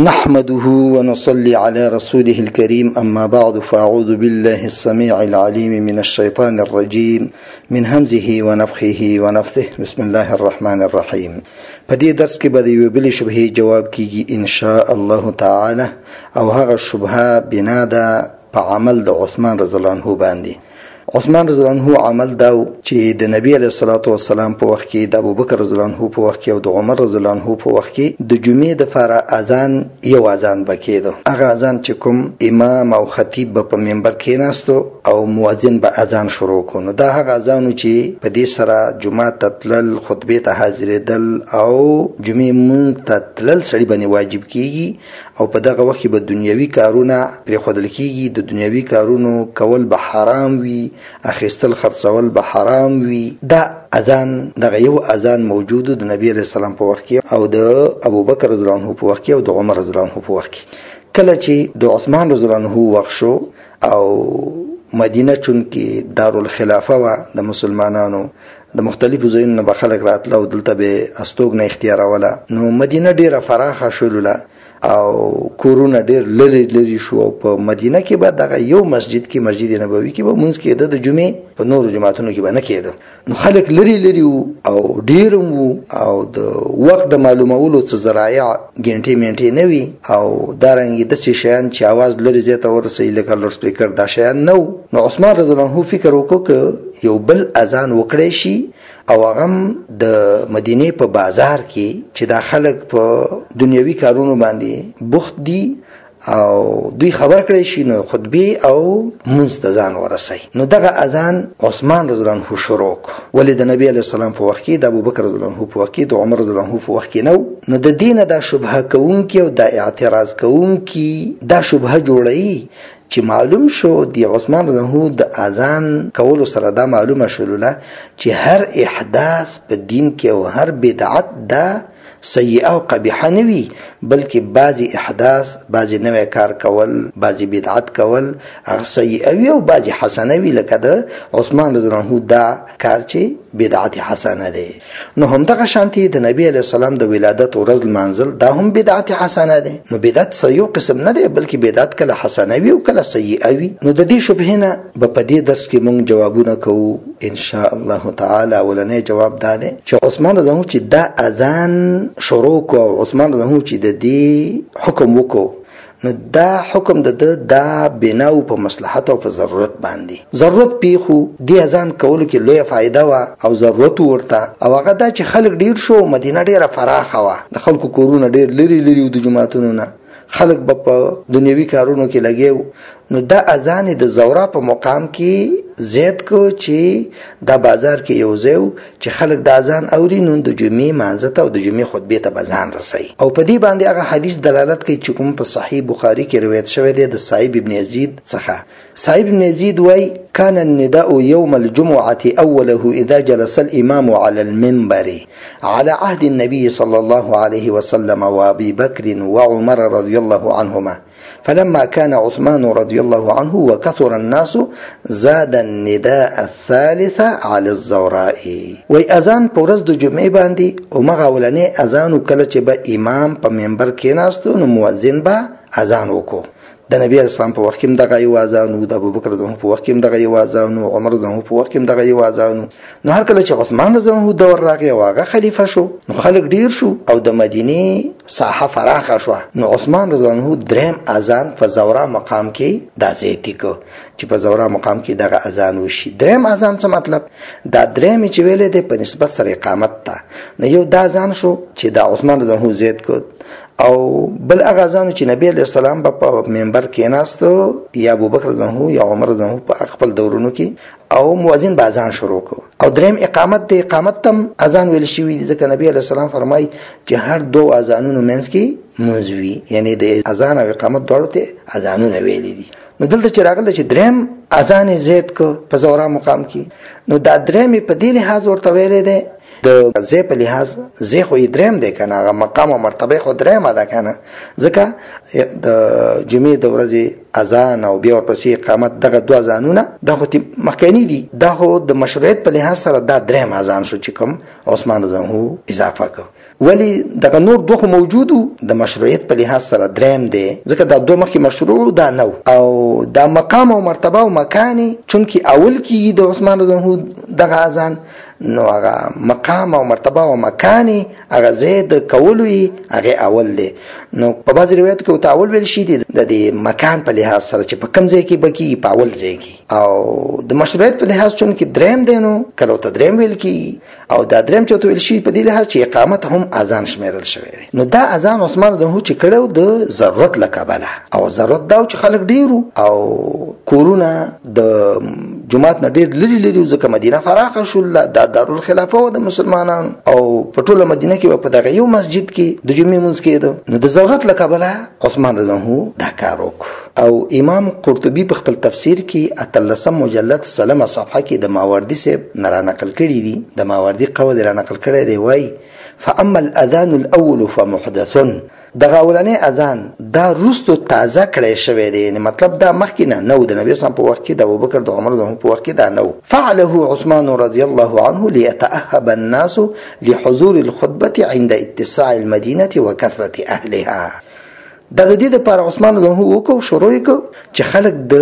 نحمده ونصلي على رسوله الكريم أما بعد فأعوذ بالله السميع العليم من الشيطان الرجيم من همزه ونفخه ونفثه بسم الله الرحمن الرحيم. په دې درس کې به د یوې بلې شبهې جواب کیږي ان شاء الله تعالی، او هغه شبهه بنا ده په عمل د عثمان رضی الله عنه باندې. عثمان رضی الله عنه عمل دا چې د نبی علیه الصلاۃ والسلام په وخت کې، د ابوبکر رضی الله عنه په وخت کې او د عمر رضی الله عنه په وخت کې د جمعې د فاره اذان یو اذان بکیدو. هغه اذان چې کوم امام او خطیب په منبر کې ناستو او مؤذن به اذان شروع کړو، دا هغه اذان چې په دې سره جمعه تتلل، خطبه ته حاضرېدل او جمعې مونږ تتلل سړي باندې واجب کیږي، او په دغه وخت به دنیوي کارونه پرېښودل کیږي. د دنیوي کارونو کول به حرام وي، اخیستل خرڅول به حرام وي. دا اذان دغه یو اذان موجود د نبی علیہ السلام په وخت کې او د ابوبکر رضی الله عنه په وخت کې او د عمر رضی الله عنه په وخت کې. کله چې د عثمان رضی الله عنه وخت شو او مدینه چون کې دارالخلافه و د مسلمانانو، د مختلفو ځایونو نه به خلک راتله او دلته به استوګنه اختیاروله، نو مدینه ډیره فراخه شولله او کورونه ډیر لری لری شو. او په مدینه کې به دغه یو مسجد کې، مسجد نبوي کې به مونږ کېده، د جمعې په نورو جماعتونو کې به نه کېده. نو خلک لری لری او ډیر وو، او د وخت د معلومولو څه ذرایع ګنټې منټې نه وي، او دارنګې داسې شیان چې اواز لري زیاته ته ورسوي لکه لوډ سپیکر، دا شیان نه وو. نو عثمان رضی الله عنه فکر وکړو که یو بل اذان وکړی شي او هغه د مدینه په بازار کې چې دا خلک په دنیوي کارونو باندې بوخت دي او دوی خبر کړی شي، نو خطبه او منځ ته ځان ورسوي. نو دغه اذان عثمان رضی الله عنه شروع کړ، ولې د نبی علیه السلام په وخت کې، د ابوبکر رضی الله عنه په وخت کې، د عمر رضی الله عنه په وخت کې نو. نو د دینه دا شبهه کوونکي او دا اعتراض کوونکي دا شبهه جوړوي چې معلوم شو د عثمان رضی الله عنه د اذان کولو سره دا معلومه شوله چې هر احداث په دین کې او هر بدعت دا سیئه او قبیحه نه وي، بلکې بعضی احداث، بعضی نوی کار کول، بعضی بدعت کول هغه سیئه وي او بعضی حسنه وي، لکه د عثمان رضی الله عنه دا کار چې بدعت حسنه ده. نو هم دغه شانتي د نبی علیه السلام د ولادت ورځ منزل دا هم بدعت حسنه ده. نو بدعت یو قسم نه ده، بلکې بدعت کله حسنه وي او کله سیئه وي. نو د دې شبهه نه په دې درس کې موږ جوابونه کوو ان شاء الله تعالی. ولنې جواب دا ده چې عثمان رضی الله عنه چې دا اذان شروع کو او عثمان رضی الله عنه چې د دې حکم وکړو، نو دا حکم دا بناو په مصلحت او په ضرورت باندې. ضرورت پیخو دی اذان کولو کې لوی فائدہ وا او ضرورت ورته، او هغه دا چې خلک ډیر شو، مدینه ډیره فراخه وا، د خلکو کورونه ډیر لری لری د جماعتونو نه، خلک په دنیوي کارونو کې لګیو. نو دا اذان د زورا په مقام کې زیات کو چې دا بازار کې یو ځای چې خلک د اذان اوري، نو د جمعې مانځه ته او د جمعې خطبه ته بزان رسي. او په دې باندې هغه حدیث دلالت کوي چې کوم په صحیح بخاری کې روایت شوی دی د صاحب ابن یزید څخه. صاحب ابن یزید وای كان النداء يوم الجمعة أوله إذا جلس الإمام على المنبر على عهد النبي صلى الله عليه وسلم وأبي بكر وعمر رضي الله عنهما، فلما كان عثمان رضي الله عنه وكثر الناس زاد النداء الثالث على الزوراء. وی اذان په ورځ د جمعې باندې او مغه ولنې اذان کله چې به امام په منبر کې ناستو، نو مؤذن به اذان وکړو. د نبی اسلام په وخت کې دغه یو اذان، د ابوبکر رضی الله عنه په وخت کې دغه یو اذان، او عمر رضی الله عنه په وخت کې دغه یو اذان. نو هر کله چې عثمان رضی الله عنه دور راغی او هغه خلیفہ شو، نو خلک ډیر شو او د مدینه ساحه فراخه شو. نو عثمان رضی الله عنه دریم اذان په زورا مقام کې د زیتی کو چې په زورا مقام کې دغه اذان وشي. دریم اذان څه مطلب؟ دا دریم چې ویلې ده په نسبت سره اقامت ته. نو یو دا اذان شو چې د عثمان رضی الله عنه زیات کو، او بل هغه ځانو چې نبی علیہ السلام په منبر کې ناستو، یا ابوبکر رضی الله عنه یا عمر رضی الله عنه په خپل دورونو کې، او مؤذن به اذان شروع کو. او دریم اقامت د اقامت تم اذان ویل شوی دی، ځکه نبی علیہ السلام فرمای چې هر دو اذانونو منځ کې موزوي، یعنی د اذان او اقامت دواړو ته اذانونه ویل دي. نو دلته چې راغله چې دریم اذان زید کو په زورا مقام کې، نو دا دریم په دې لحاظ ورته ویل دی د زی په لحاظ زی خو دریم دی کنه، هغه مقام او مرتبه خو دریم ده کنه، ځکه د جمعې د ورځې اذان او بیا ورپسې اقامت دغه دوه اذانونه دا خو مخکنی دي، دا خو د مشروعیت په لحاظ سره دا دریم اذان شو چې کوم عثمان رضی الله عنه اضافه کړ. ولی دغه نور دوه موجودو د مشروعیت په لحاظ سره دریم دی، ځکه دا دوه مخکې مشروع دا نو، او دا مقام او مرتبه او مکانی چونکی اول کیږي د عثمان رضی الله عنه دغه اذان، نو هغه مقام او مرتبه او مکانی هغه زید کولوي هغه اول دی. نو په بعض روایتو کې او اول ویل شي د دې مکان په لحاظ سره چې په کوم ځای کې بکی په اول ځای کې، او د مشروعیت په لحاظ چونکی دریم دی نو کله ته دریم ویل کی، او دا دریم چې ویل شي په دې لحاظ چې اقامت هم اذان شمیرل شوی دی. نو دا اذان عثمان رضی الله عنه چې کړو د ضرورت لکبله، او ضرورت دا چې خلک ډیرو او کورونه د جمعات نه ډیر لري لري، ځکه مدینه فراخه شول، دا دارالخلافه و د مسلمانانو، او په ټوله مدینه کې په دغه یو مسجد کې د جمعې منځ کېده. نو د ضرورت لکبله عثمان رضی الله عنه دا کار وکړ. او امام قرطبي په خپل تفسیر کې 13 مجلد سلمه صفحه کې د ماوردي صاحب نه نقل کړي دي، د ماوردي قول را نقل کړی دی، وای فاما الاذان الاول فمحدث، دغه اولنې اذان دا رستو تازه کړی شوی دی، یعنی مطلب دا مخکې نه نو، د نبی صلی الله علیه وسلم په وخت کې، د ابوبکر د عمر په وخت کې دا نو. فعله عثمان رضی الله عنه ليتأهب الناس لحضور الخطبه عند اتساع المدينه وكثره اهلها. دا د دې لپاره عثمان رضی الله عنه وکړو، شروع وکړو چې خلک د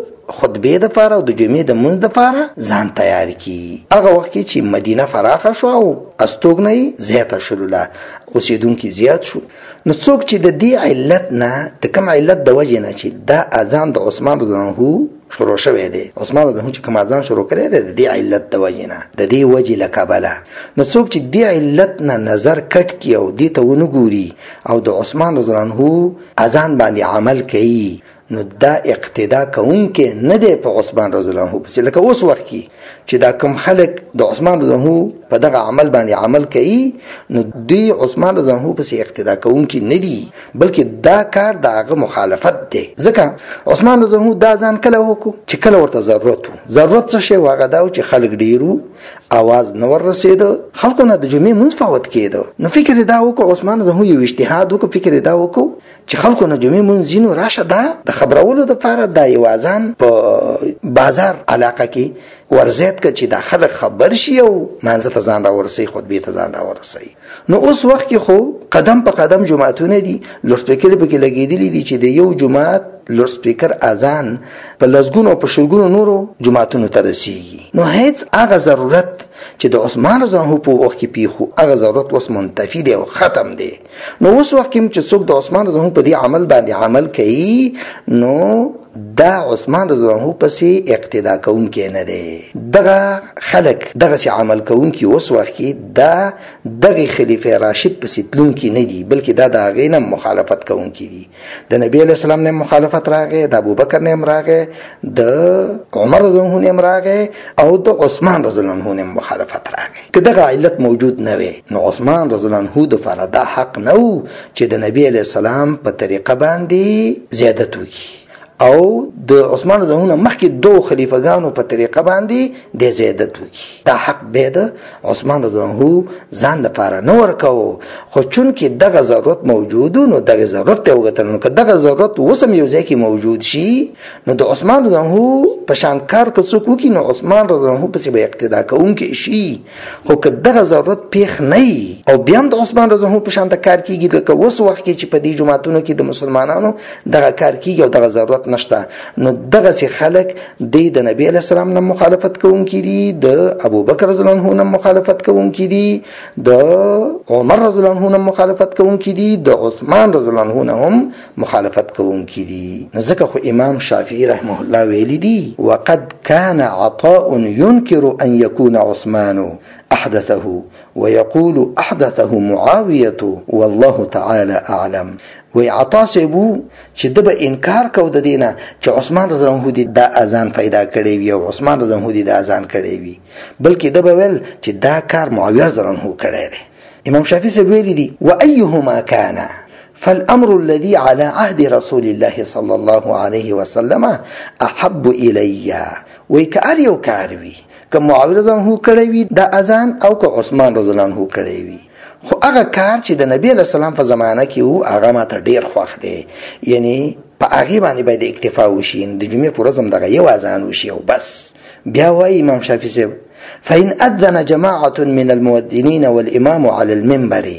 خطبه د پاره او د جمعې د منځ د پاره ځان تیار کی. هغه وخت کې چې مدینه فراخه شو او استوګنۍ زیاته شوله، اوسیدونکو زیات شو، نو څوک چې د دې علت نه د کوم علت د وجې نه چې دا اذان د عثمان رضی الله عنه شروع شوی دی، عثمان رضی الله عنه چې کوم اذان شروع کړی دی د دې علت د وجې نه، د دې وجې لکبله، نو څوک چې دې علت نه نظر کټ کی او دې ته ونه ګوري او د عثمان رضی الله عنه اذان باندې عمل کوي، نو دا اقتدا کوونکې نه دی په عثمان رضی الله عنه پسې. لکه اوس وخت کې چې دا کوم خلک د عثمان رضی الله عنه په دغه عمل باندې عمل کوي، نو دوی عثمان رضی الله عنه پسې اقتدا کوونکې نه دي، بلکې دا کار د هغه مخالفت دی. ځکه عثمان رضی الله عنه دا ځان کله وکړو چې کله ورته ضرورت څه شی هغه دا چې خلک ډیرو، आवाज نور رسیدو، خلکو نه د جمعې منځ فوت کېدو، نو فکر دا وکړو عثمان رضی الله عنه یو اجتهاد وکړو، فکر دا وکړو چې خلکو نه جمعې منځ ځینو راشه، دا د خبرولو دپاره دا یو اذان په بازار علاقه کې ورزید که چې دا خلک خبر شي او منځ ته ځان راورسوي، خطبې ته ځان راورسوي. نو اوس وخت کې خو قدم په قدم جماعتونه دي، لوډسپیکر پکې لګېدلي دي چې د یو جماعت لوډسپیکر اذان په لسګونو او په شلګونو نورو جماعتونو ته رسیږي. نو هیڅ هغه ضرورت چې د عثمان رضی الله عنه په وخت کې پیښو، هغه ضرورت اوس منتفي دی او ختم دی. نو اوس وخت کې چې څوک د عثمان رضی الله عنه په دې عمل باندې عمل کوي، نو دا عثمان رضی الله عنه پسې اقتدا کوونکی نه دی. دغه خلک دغه سي عمل کوونکی اوس وخت کې دا دغه خلیفہ راشد پسې تلونکی نه دی، بلکې دا د هغې نه مخالفت کوونکی دي. د نبی علیه السلام نه مخالفت راغی، د ابوبکر نه راغی، د عمر رضی الله عنه نه راغی، او د عثمان رضی الله عنه نه مخالفت راغی. که دغه علت موجود نه وي، نو عثمان رضی الله عنه د فردا حق نه و چې د نبی علیه السلام په طریقه باندې زیادت وکړي، او د عثمان رضی الله عنه مخکې دو خلیفګانو په طریقه باندې د زیادت وکړي. دا حق به د عثمان رضی الله عنه ځان لپاره نه ورکاو، خو چونکې دغه ضرورت موجود نو دغه ضرورت ته وګټل. نو که دغه ضرورت اوس هم یو ځای کې موجود شي، نو د عثمان رضی الله عنه په شان کار که څوک وکړي، نو عثمان رضی الله عنه پسې به اقتدا کوونکی شي. خو که دغه ضرورت پیښ نه وي او بیا هم د عثمان رضی الله عنه په شان کار کېږي، لکه اوس وخت کې چې په دې جوماتونو کې د مسلمانانو دغه کار کېږي او دغه ضرورت نشته، نو دغه سي خلک د نبی علیه السلام نه مخالفت کوونکي دي، د ابوبکر رضی الله عنه نه مخالفت کوونکي دي، د عمر رضی الله عنه نه مخالفت کوونکي دي، د عثمان رضی الله عنه نه هم مخالفت کوونکي دي. ځکه خو امام شافعي رحمه الله ویلي دي وقد كان عطاء ينكر ان يكون عثمان احدثه ويقول احدثه معاويه والله تعالى اعلم. وی عطا صاحبو چې د به انکار کو د دینه چې عثمان رضی الله عنه د اذان پیدا کړی وي او عثمان رضی الله عنه د اذان کړی وي، بلکې د به ویل چې دا کار معاویه رضی الله عنه کړی دی. امام شافعي صاحب ویلي دي وايهما كان فالامر الذي على عهد رسول الله صلى الله عليه وسلم احب الي. وی کار یو کار وي، که معاویه رضی الله عنه کړی وي د اذان او که عثمان رضی الله عنه کړی وي، خو هغه کار چې د نبی علیه السلام په زمانه کې وو هغه ماته ډیر خوښ دی، یعنی په هغې باندې باید اکتفا وشي، د جمعې په ورځ هم دغه یو اذان وشي او بس. بیا وایي امام شافعي صاحب فإن أذن جماعة من المؤذنين والإمام على المنبر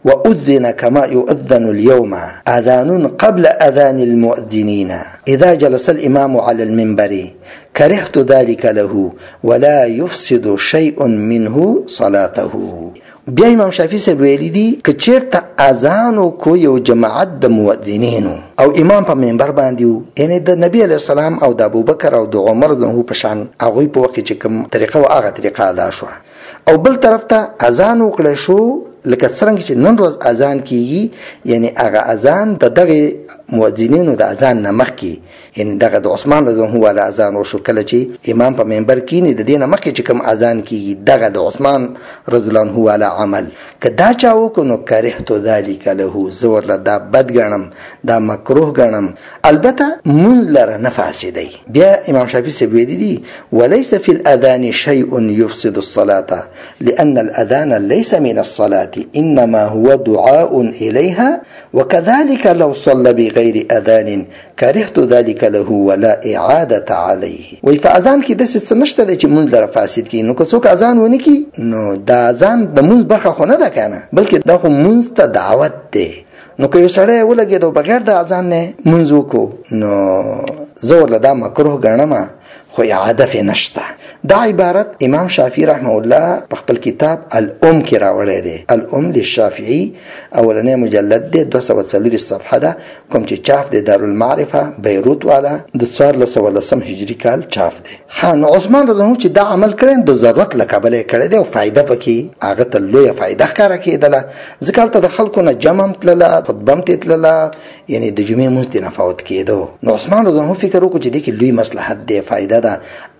وأذن كما يؤذن اليوم أذان قبل أذان المؤذنين إذا جلس الإمام على المنبر كرهت ذلك له ولا يفسد شيء منه صلاته. بیا امام شافعی صاحب ویلی دي که چیرته اذان کو یو جماعت د مؤذنینو او امام په منبر باندې یعنی د نبی علیه السلام او د ابوبکر او د عمر زنه په شان هغه په وخت چې کوم طریقه او هغه طریقه ادا شو او بل طرف ته اذان وکړ شو لکه څنګه چې نن روز اذان کیږي یعنی هغه اذان د دغه مؤذنینو د اذان نه مخکې یعنی دغه د عثمان رضی الله عنه اذان وشو کله چې امام په منبر کینی د دینه مخکې چې کوم اذان کیږي دغه د عثمان رضی الله عنه علی عمل کدا چاو کو نو کرهت ذلک له زور له دا بد ګڼم دا مکروه ګڼم البته مزلر نه فاسدی. بیا امام شافعی سی ویلی دي وليس في الاذان شيء يفسد الصلاه لان الاذان ليس من الصلاه انما هو دعاء اليها وكذلك لو صلى بغير اذان كرهت ذلك له ولا اعاده عليه. وی په اذان کې د څه نشته چې مزلر فاسد کی نو که څوک اذان ونه کی نو دا اذان د مز برخه خو نه ده کنه بلکې دا خو منځ ته دعوت دی. نو که یو سړی ولګېدو بغیر د اذان نه منځ وکړو نو زه ورله دا مکروه ګڼم خو اعاده فی نشته. دا عبارت امام شافعی رحمه الله په خپل کتاب الام کې راوړی دی. الام للشافعی اولنی مجلد دی 240 صفحه ده کوم چې چاپ دی دارالمعرفه بیروت والا د 1413 هجری کال چاپ دی. خان عثمان رضی الله چې دا عمل کړي د ضرورت لکبل کړي دی او فائدہ پکې هغه ته لوی فائدہ ښکارا کېدله ځکه ته د خلکو نه جمع تلله خطبه تلله یعنی د جمعې مونږ نه فوت کېدو نو عثمان رضی الله فکر وکړ چې دې کې لوی مصلحت دی فائدہ ده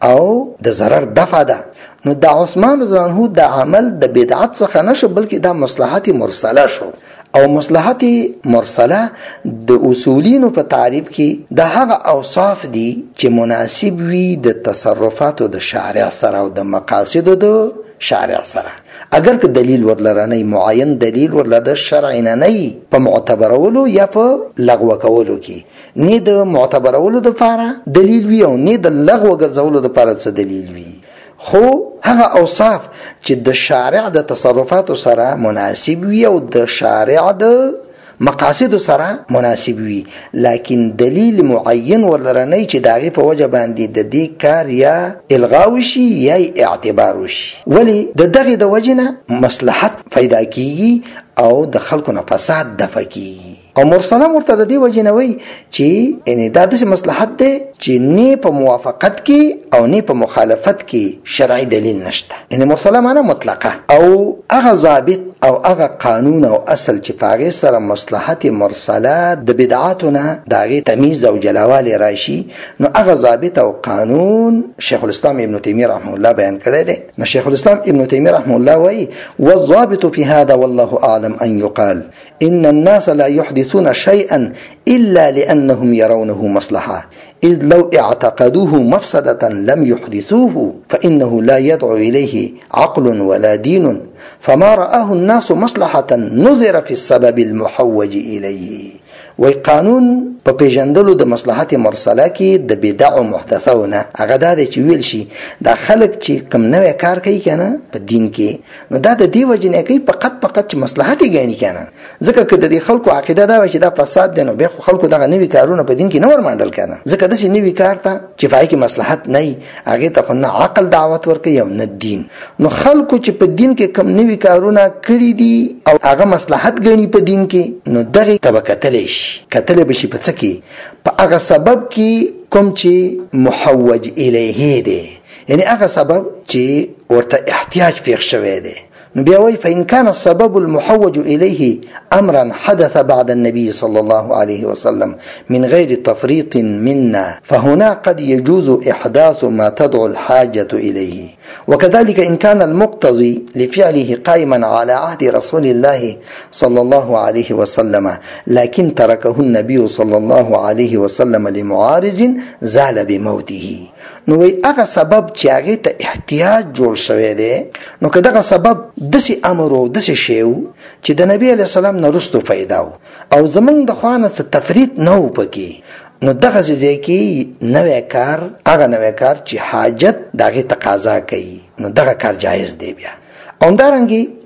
او د ضرر دفع ده. نو د عثمان رضی الله عنه د عمل د بدعت څخه نشو بلکې د مصلحت مرسله شو او مصلحت مرسله د اصولینو په تعریف کې د هغه اوصاف دي چې مناسب وي د تصرفاتو د شارع سره او د مقاصدو د شارع سره. اگر که دلیل ورلرنی معین دلیل ورله د شرع نه نه په معتبرولو یا په لغو کولو کې نه د معتبرولو د لپاره دلیل وي او نه د لغو ګرځولو د لپاره څه دلیل وي خو هغه اوصاف چې د شارع د تصرفاتو سره مناسب وي او د شارع د مقاصد سره مناسب وي لکن دلیل معین ولرنی چې داغه په وجه باندې د دې کار یا الغاء شي یا اعتبار شي ولی د دغه د وجنه مصلحت پیدا کیږي او د خلکو نه فساد دفع کیږي او مرسله مرتد دی وجنوي چې ان دا د مصلحت دی چې نه په موافقت کې او نه په مخالفت کې شرعي دلیل نشته. ان مرسله معنی مطلقه او هغه ضابط او هغه قانون او اصل چې پاغه سره مصلحت مرسله د بدعاتونه داغه تمیز او جلاوال راشي نو هغه ضابط او قانون شیخ الاسلام ابن تیمیه رحمه الله بیان کړی دی. نو شیخ الاسلام ابن تیمیه رحمه الله وایي والضابط في هذا والله اعلم ان يقال ان الناس لا يحدثون شيئا الا لانهم يرونه مصلحه إذ لو اعتقدوه مفسدة لم يحدثوه فإنه لا يدعو إليه عقل ولا دين فما رآه الناس مصلحة نظر في السبب المحوج إليه. وی قانون په پیژندلو د مصلحت مرسله کې د بدع محدثونه هغه د چې ویل شي د خلک چې کم نوې کار کوي کنه په دین کې نو دا د دې وجنه کوي فقط چې مصلحت یې ګڼي کنه ځکه که د خلکو عقیده دا وي چې دا فساد دی نو به خلکو دغه نوې کارونه په دین کې نه ورمنډل کنه ځکه د نوې کار ته چې پای کې مصلحت نه هغه ته نه عقل دعوت ورکوي او نه دین. نو خلکو چې په دین کې کم نوې کارونه کړی دي او هغه مصلحت ګڼي په دین کې نو دغه طبقه کتل بشي په څه کې په هغه سبب کې کوم چې محوج الیه دی یعنی هغه سبب چې ورته احتیاج پیښ شوی دی. نو بیا وایي فإن كان السبب المحوج إليه أمرا حدث بعد النبي صلى الله عليه وسلم من غير تفريط منا فهنا قد يجوز إحداث ما تدعو الحاجة إليه. وكذلك إن كان المقتضي لفعله قائما على عهد رسول الله صلى الله عليه وسلم لكن تركه النبي صلى الله عليه وسلم لمعارض زال بموته. نو وی هغه سبب چې هغه ته احتیاج جوړ شوی دی نو که دغه سبب دسی امر او دسی شیو چې د نبی علیه السلام نه وروسته پیدا او زمونږ د خوانه څه تفرید نه و پکې نو دغه ځای کې نوې کار هغه نوې کار چې حاجت دغه تقاضا کوي نو دغه کار جایز دی. بیا همدارنګه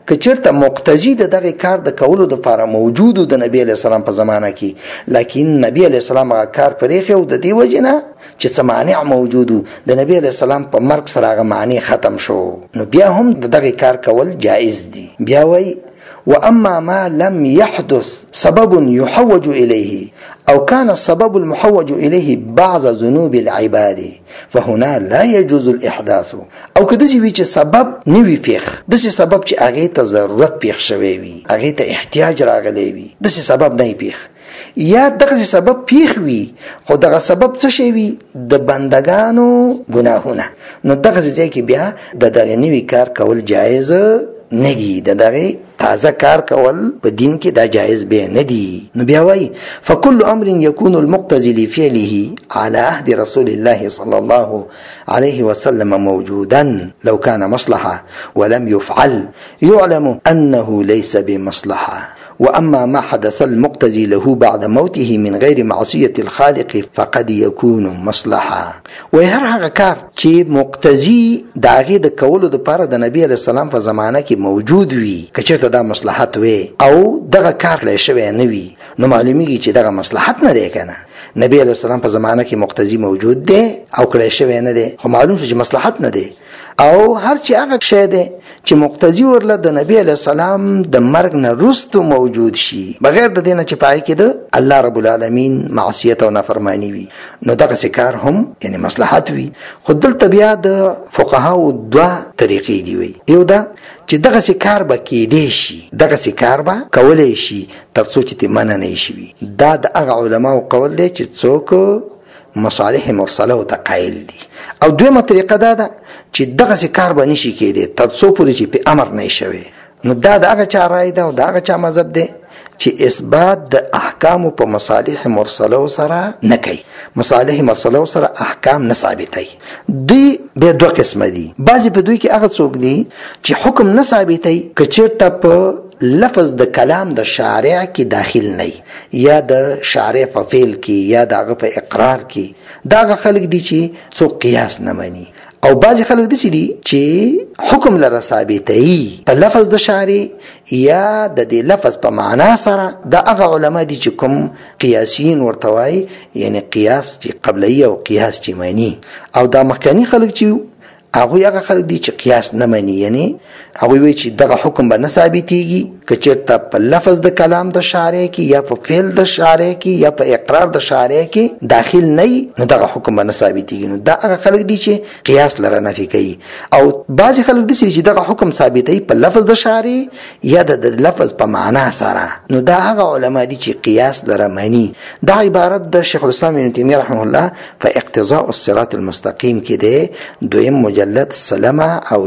که چېرته مقتضي د دغه کار د کولو دپاره موجود د نبی علیه السلام په زمانه کې، لیکن نبی علیه السلام هغه کار پرېښی او د دې وجې نه چې څه مانع موجود د نبی علیه السلام په مرګ سره هغه مانع ختم شو، نو بیا هم د دغه کار کول جایز دي. بیا وایي واما ما لم يحدث سبب يحوج اليه او كان السبب المحوج اليه بعض ذنوب العباد فهنا لا يجوز الاحداث. او که دسی وی چې سبب نوی پیښ، دسی سبب چې هغه ته ضرورت پیښ شوی وي، هغه ته احتیاج راغلی وي، دسی سبب نه پیښ، یا دغه سبب پیښ وي خو دغه سبب څه شي وي د بندگانو ګناهونه، نو دغه ځای کې بیا د دغه نوی کار کول جایز نه دي، د دغه تازه کار کول په دین کې دا جایز به نه دي. نو بیا وایي فكل امر يكون المقتضي لفعله على عهد رسول الله صلى الله عليه وسلم موجودا لو كان مصلحة ولم يفعل يعلم أنه ليس بمصلحة. واما ما حدث المقتضي له بعد موته من غير معصية الخالق فقد يكون مصلحة. و هر هغه کار چې مقتضي د هغې د کولو دپاره د نبي علیه السلام په زمانه کې موجود وي، که چېرته دا مصلحت وي او دغه کار کړی شوی نه وي، نو معلومیږي چې دغه مصلحت نه دی که نه. نبی علیه السلام په زمانه کې مقتضي موجود دی او کړی شوی نه دی، خو معلوم شو چې مصلحت نه دی. او هر چې هغه شی دی چې مقتضي ورله د نبی علیه السلام د مرګ نه وروسته موجود شي بغیر د دې نه چې په هغې کې د الله رب العالمین معصیت او نافرماني وي، نو دغسې کار هم یعنې مصلحت وي. خو دلته بیا د فقهاو دوه طریقې دي وي. یو دا چې دغسې کار به کیدی شي، دغسې کار به کولی شي تر څو چې ترې منع نه شي وي. دا د هغه علماو قول دی چې څوک مصالح مرسله او تقایل دي. او دویمه طریقه دا ده چې دغسې کار به نشي کیدی تر څو پورې چې په امر نه شوی، نو دا د هغه چا رای ده او د هغه چا مذهب دی چې اثبات د احکامو په مصالح مرسله سره نه کوي، مصالح مرسله سره احکام نه ثابتوي. دوی بیا دوه قسمه دي. بعضې په دوی کې هغه څوک دي چې حکم نه ثابتوي که چېرته په لفظ د کلام د شارع کې داخل نه یا د شارع په فعل کې یا د هغه په اقرار کې، دا هغه خلک دي چې څوک قیاس نه مني. او بعضې خلک داسې دي چې حکم لره ثابتوي په لفظ د شارع یا د دې لفظ په معنا سره. دا هغه علما دي چې کوم قیاسیین ورته وایي، یعنې قیاس چې قبلي او قیاس چې مني. او دا مخکني خلک چې هغوی هغه خلک دي چې قیاس نه مني، یعنې هغوی وایي چې دغه حکم به نه ثابتېږي که چېرته په لفظ د کلام د شارع کې یا په فعل د شارع کې یا په اقرار د شارع کې داخل نه وي، نو دغه حکم به نه ثابتېږي. نو دا هغه خلک دي چې قیاس لره نفي کوي. او بعضې خلک داسې دي چې دغه حکم ثابتوي په لفظ د شارع یا د لفظ په معنا سره، نو دا هغه علما دي چې قیاس لره مني. دا عبارت د شیخ الاسلام ابن تیمیه رحمه الله په اقتضاء الصراط المستقیم کې دی، دویم مجلد سلمه او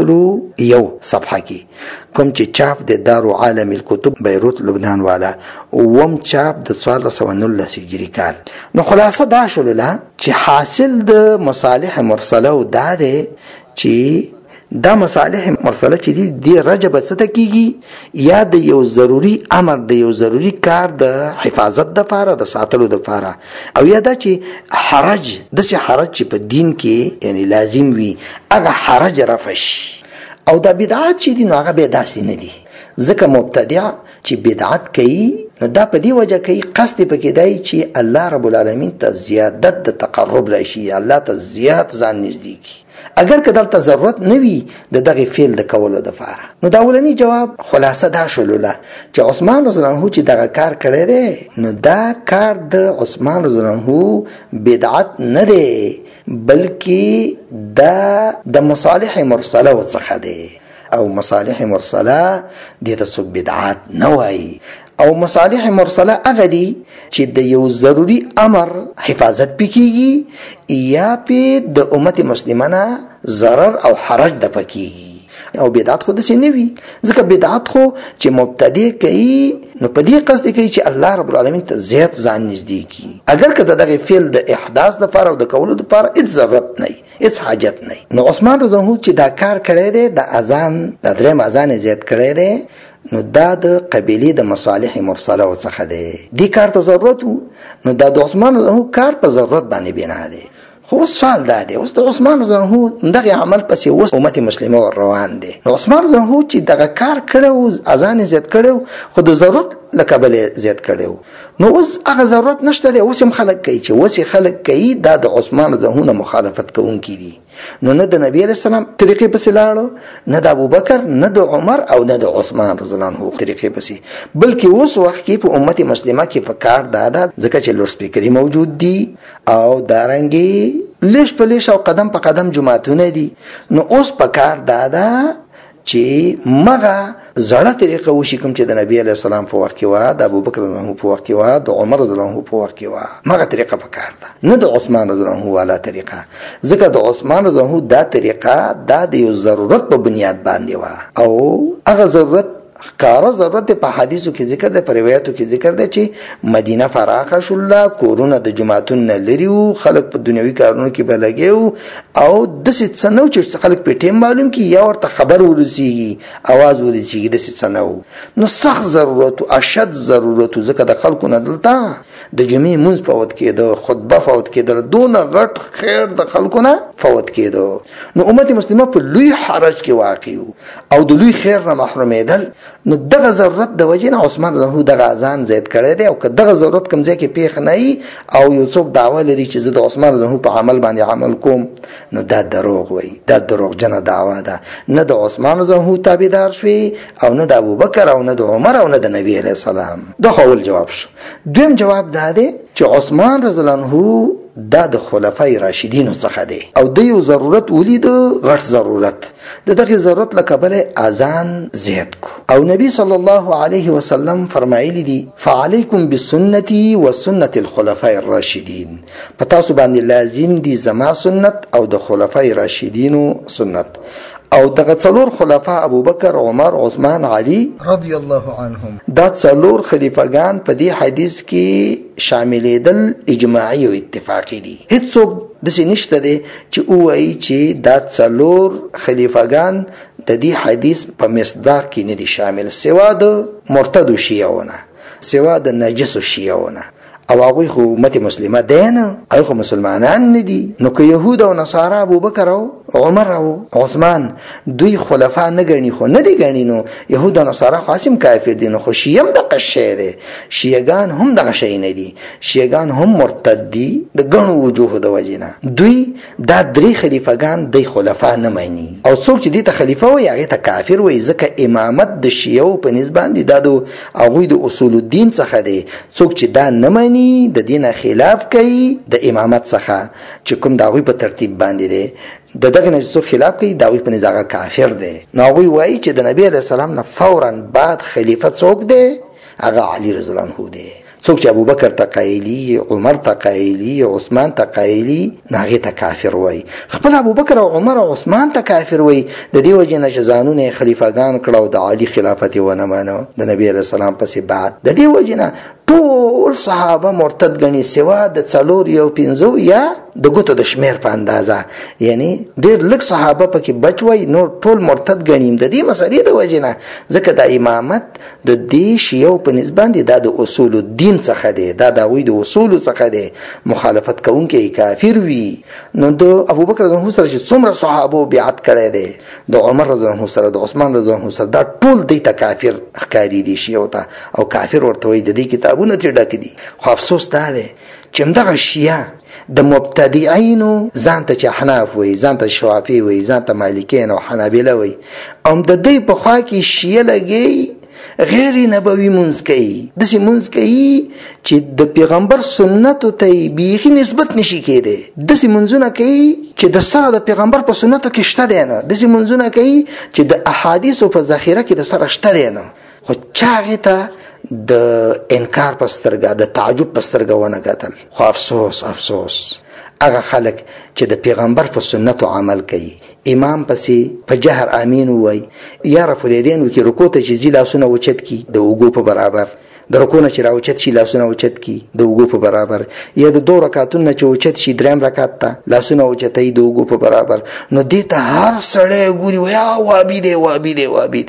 یو صفحه کې، کوم چې چاپ د دارو عالم الکتب بیروت لبنان والا، اوم چاپ د 1419 هجري کال. نو خلاصه دا شوله چې حاصل د مصالح مرسله او دا دی چې دا مصالح مرسله چې دی رجب څه ته کیږي، یا د یو ضروري امر د یو ضروري کار د حفاظت دپاره د ساتلو دپاره، او یا دا چې حرج داسې حرج چې په دین کې یعنی لازم وي هغه حرج رفع شي. او دا بدعات چې دي نو هغه بیا داسې نه دي، ځکه مبتدع چې بدعت کوي نو دا په دې وجه کوي قصد یې پکې دی چې الله رب العالمین ته زیادت د تقرب راشي، الله ته زیات ځان نږدې کړي. اگر که دلته ضرورت نه وي د دغې فعل د کولو دپاره. نو دا اولني جواب خلاصه دا شولله چې عثمان رضی الله عنه چې دغه کار کړی دی، نو دا کار د عثمان رضی الله عنه بدعت نه دی، بلکې دا د مصالح مرسله څخه دی. او مصالح مرسله دې ته څوک بدعات نه وایي. او مصالح مرسله هغه دي چې د یو ضروري امر حفاظت پې کېږي یا پې د امت مسلمانه ضرر او حرج دفع کېږي. او بدعت خو داسې نه وي، ځکه بدعت خو چې مبتدع کوي نو په دې قصد کوي چې الله رب العالمین ته زیات ځان نږدې کړي. اگر که د دغې فعل د احداث دپاره او د کولو دپاره هېڅ ضرورت نه وي، هېڅ حاجت نه وي. نو عثمان رضی الله عنه چې دا کار کړی دی، د اذان د درېیم اذان یې زیات کړی دی، نو دا د قبیلې د مصالح مرسله څخه دی. دې کار ته ضرورت و، نو دا د عثمان رضی الله عنه کار په ضرورت باندې بنا دی. خو سوال دا دی، اوس د عثمان رضی الله عنه دغه عمل پسې اوس امت مسلمه ور روان دي. نو عثمان رضی الله عنه چې دغه کار کړو، اذان زیات کړو، خو د ضرورت لکبل زیات کړو. نو اوس هغه ضرورت نشته دی، اوس هم خلک کوي چې اوس خلک کوي دا د عثمان رضی الله عنه مخالفت کوونکي دي. نو نه د نبی علیہ السلام طریقې پسې لاړو، نه د ابوبکر، نه د عمر او نه د عثمان رضی الله عنه طریقې پسې، بلکې اوس وخت کې په امت مسلمه کې په کار دا ځکه چې لوډ سپیکرې موجود دي او دارنګي لیش په لیش او قدم په قدم جماعتونه دي. نو اوس په کار دا چې مغه زړه طریقه وشي کوم چې د نبی علیہ السلام په وخت کې و، د ابوبکر رضی الله عنه په وخت کې و، د عمر رضی الله عنه په وخت کې و، مغه طریقه په کار ده، نه د عثمان رضی الله عنه والا طریقه. ځکه د عثمان رضی الله عنه دا طریقه دا د یو ضرورت په بنیاد باندې و، او هغه ضرورت کار ضرورت په حدیثو کې ذکر ده، په روایتو کې ذکر ده چې مدینه فراخه شول، کورونه د جماعتونو لري، خلک په دنیوي کارونو کې بلګیو، او د څه څنو چې خلک په ټیم معلوم کی یا ورته خبر ورسیږي، आवाज ورسیږي، د څه څنو. نو سخت ضرورت او اشد ضرورت، ځکه د خلکو نه دلته د جمعې منځ فوت کېده، خطبه فوت کېده، دونه غټ خیر د خلکو نه فوت کېده. نو امت مسلمه په لوی حرج کې واقع او د لوی خیر نه محرومېدل. نو دغه ضرورت د وجې نه عثمان رضی الله عنه دغه اذان زیات کړی دی، او که دغه ضرورت کوم ځای کې پیښ نه وي او یو څوک دعوه لري چې زه د عثمان رضی الله عنه په عمل باندې عمل کوم، نو دا دروغ وایي، دا دروغجنه دعوه ده. نه د عثمان رضی الله عنه تابعدار شوي او نه د ابوبکر او نه د عمر او نه د نبی علیه السلام. دا اول جواب شو. دویم جواب دا دی چې عثمان رضی الله عنه دا د خلفای راشدینو څخه دی او د یو ضرورت ولید، غټ ضرورت د دغه ضرورت لکبل اذان زیات کو. او نبی صلی الله علیه وسلم فرمایلی دی فعلیکم بسنتی و سنت الخلفاء الراشدین، پتا سو باندې لازم دی زما سنت او د خلفای راشدینو سنت. او دغه څلور خلفا ابوبکر، عمر، عثمان، علی رضی الله عنهم، دا څلور خلیفګان په دې حدیث کې شاملېدل اجماعي او اتفاقی دي. هیڅوک داسې نشته دی چې وایي چې دا څلور خلیفګان د دې حدیث په مصداق کې نه دي شامل، سوا د مرتدو شیعونه، سوا د نجسو شیعونه، او هغوی خو امت مسلمه دی نه، هغوی خو مسلمانان نه دي. نو که یهود او نصارا ابوبکر او عمر او عثمان دوی خلفا نه ګڼي، خو نه دي ګڼي، نو یهود او نصارا خو هم کافر دي. نو خو شیعه هم دغه شی دی، شیعهګان هم دغه شی نه دي، شیعهګان هم مرتد دي د ګڼو وجوهو د وجې نه. دوی دا درې خلیفګان دی خلفا نه مني، او څوک چې دې ته خلیفه وایي هغې ته کافر وایي، ځکه امامت د شیعو په نسبت باندې دا د هغوی د اصول الدین څخه دی. څوک چې دا نه مني د دینه خلاف کوي د امامت څخه چې کوم د هغوی په ترتیب باندې دی، د دغه نه څوک خلاف کوي د هغوی په نظر کافر دی. نو هغوی وایي چې د نبی علیه السلام نه فورا بعد خلیفه څوک دی؟ هغه علی رضی الله عنه دی. څوک چې ابوبکر ته قایلي، عمر ته قایلي، عثمان ته قایلي، نو هغې ته کافر وایي. خپل ابوبکر او عمر او عثمان ته کافر وایي د دې وجې نه چې ځانونه یې خلیفګان کړه او د علي خلافت یې ونه منه د نبی علیه السلام پسې بعد. د دې وجې نه ټول صحابه مرتد ګڼي، سوا د څلور یو پنځو یا د ګوتو د شمیر په اندازه، یعنی ډېر لږ صحابه پکې بچ وای، نور ټول مرتد ګڼي. د دې مسلې د وجې نه ځکه د امامت د دې شیعو په نسبت باندې دا د اصول الدین څخه دی، دا د هغوی د اصولو څخه دی. مخالفت کوونکی کافر وي. نو د ابوبکر رضی الله عنه سره چې څومره صحابو بیعت کړی دی، د عمر رضی الله عنه سره، د عثمان رضی الله عنه سره، دا ټول دی ته کافر ښکاري دي شیعو ته، او کافر ورته وایي. د دې کتابونه ترې ډک دي. خو افسوس دا دی چې همدغه شیعه د مبتدعینو ځان ته چې احناف وایي، ځان ته شوافي وایي، ځان ته مالکین او حنابله وایي، هم د دوی په خوا کې شیعه لګي غیر نبوي منځ کوي، داسې منځ کوي چې د پیغمبر سنتو ته بیخي نسبت نشي کېدی، داسې منځونه کوي چې د سره د پیغمبر په سنتو کې شته دی نه، داسې منځونه کوي چې د احادیثو په ذخیره کې د سره شته دی نه. خو چا هغې ته د انکار په سترګه، د تعجب په سترګه ونه کتل. خو افسوس افسوس هغه خلک چې د پیغمبر په سنتو عمل کوي، امام پسې په جهر امین وای، یا رفع الیدین وکړي، رکوع ته چې ځي لاسونه اوچت کړي د اوږو په برابر، د رکوع نه چې راوچت شي لاسونه اوچت کړي د اوږو په برابر، یا د 2 رکعتونو نه چې اوچت شي 3 رکعت ته لاسونه اوچتوي د اوږو په برابر. نو دې ته هر سړی ګوري وایي وابي دی وابي دی وابي دی.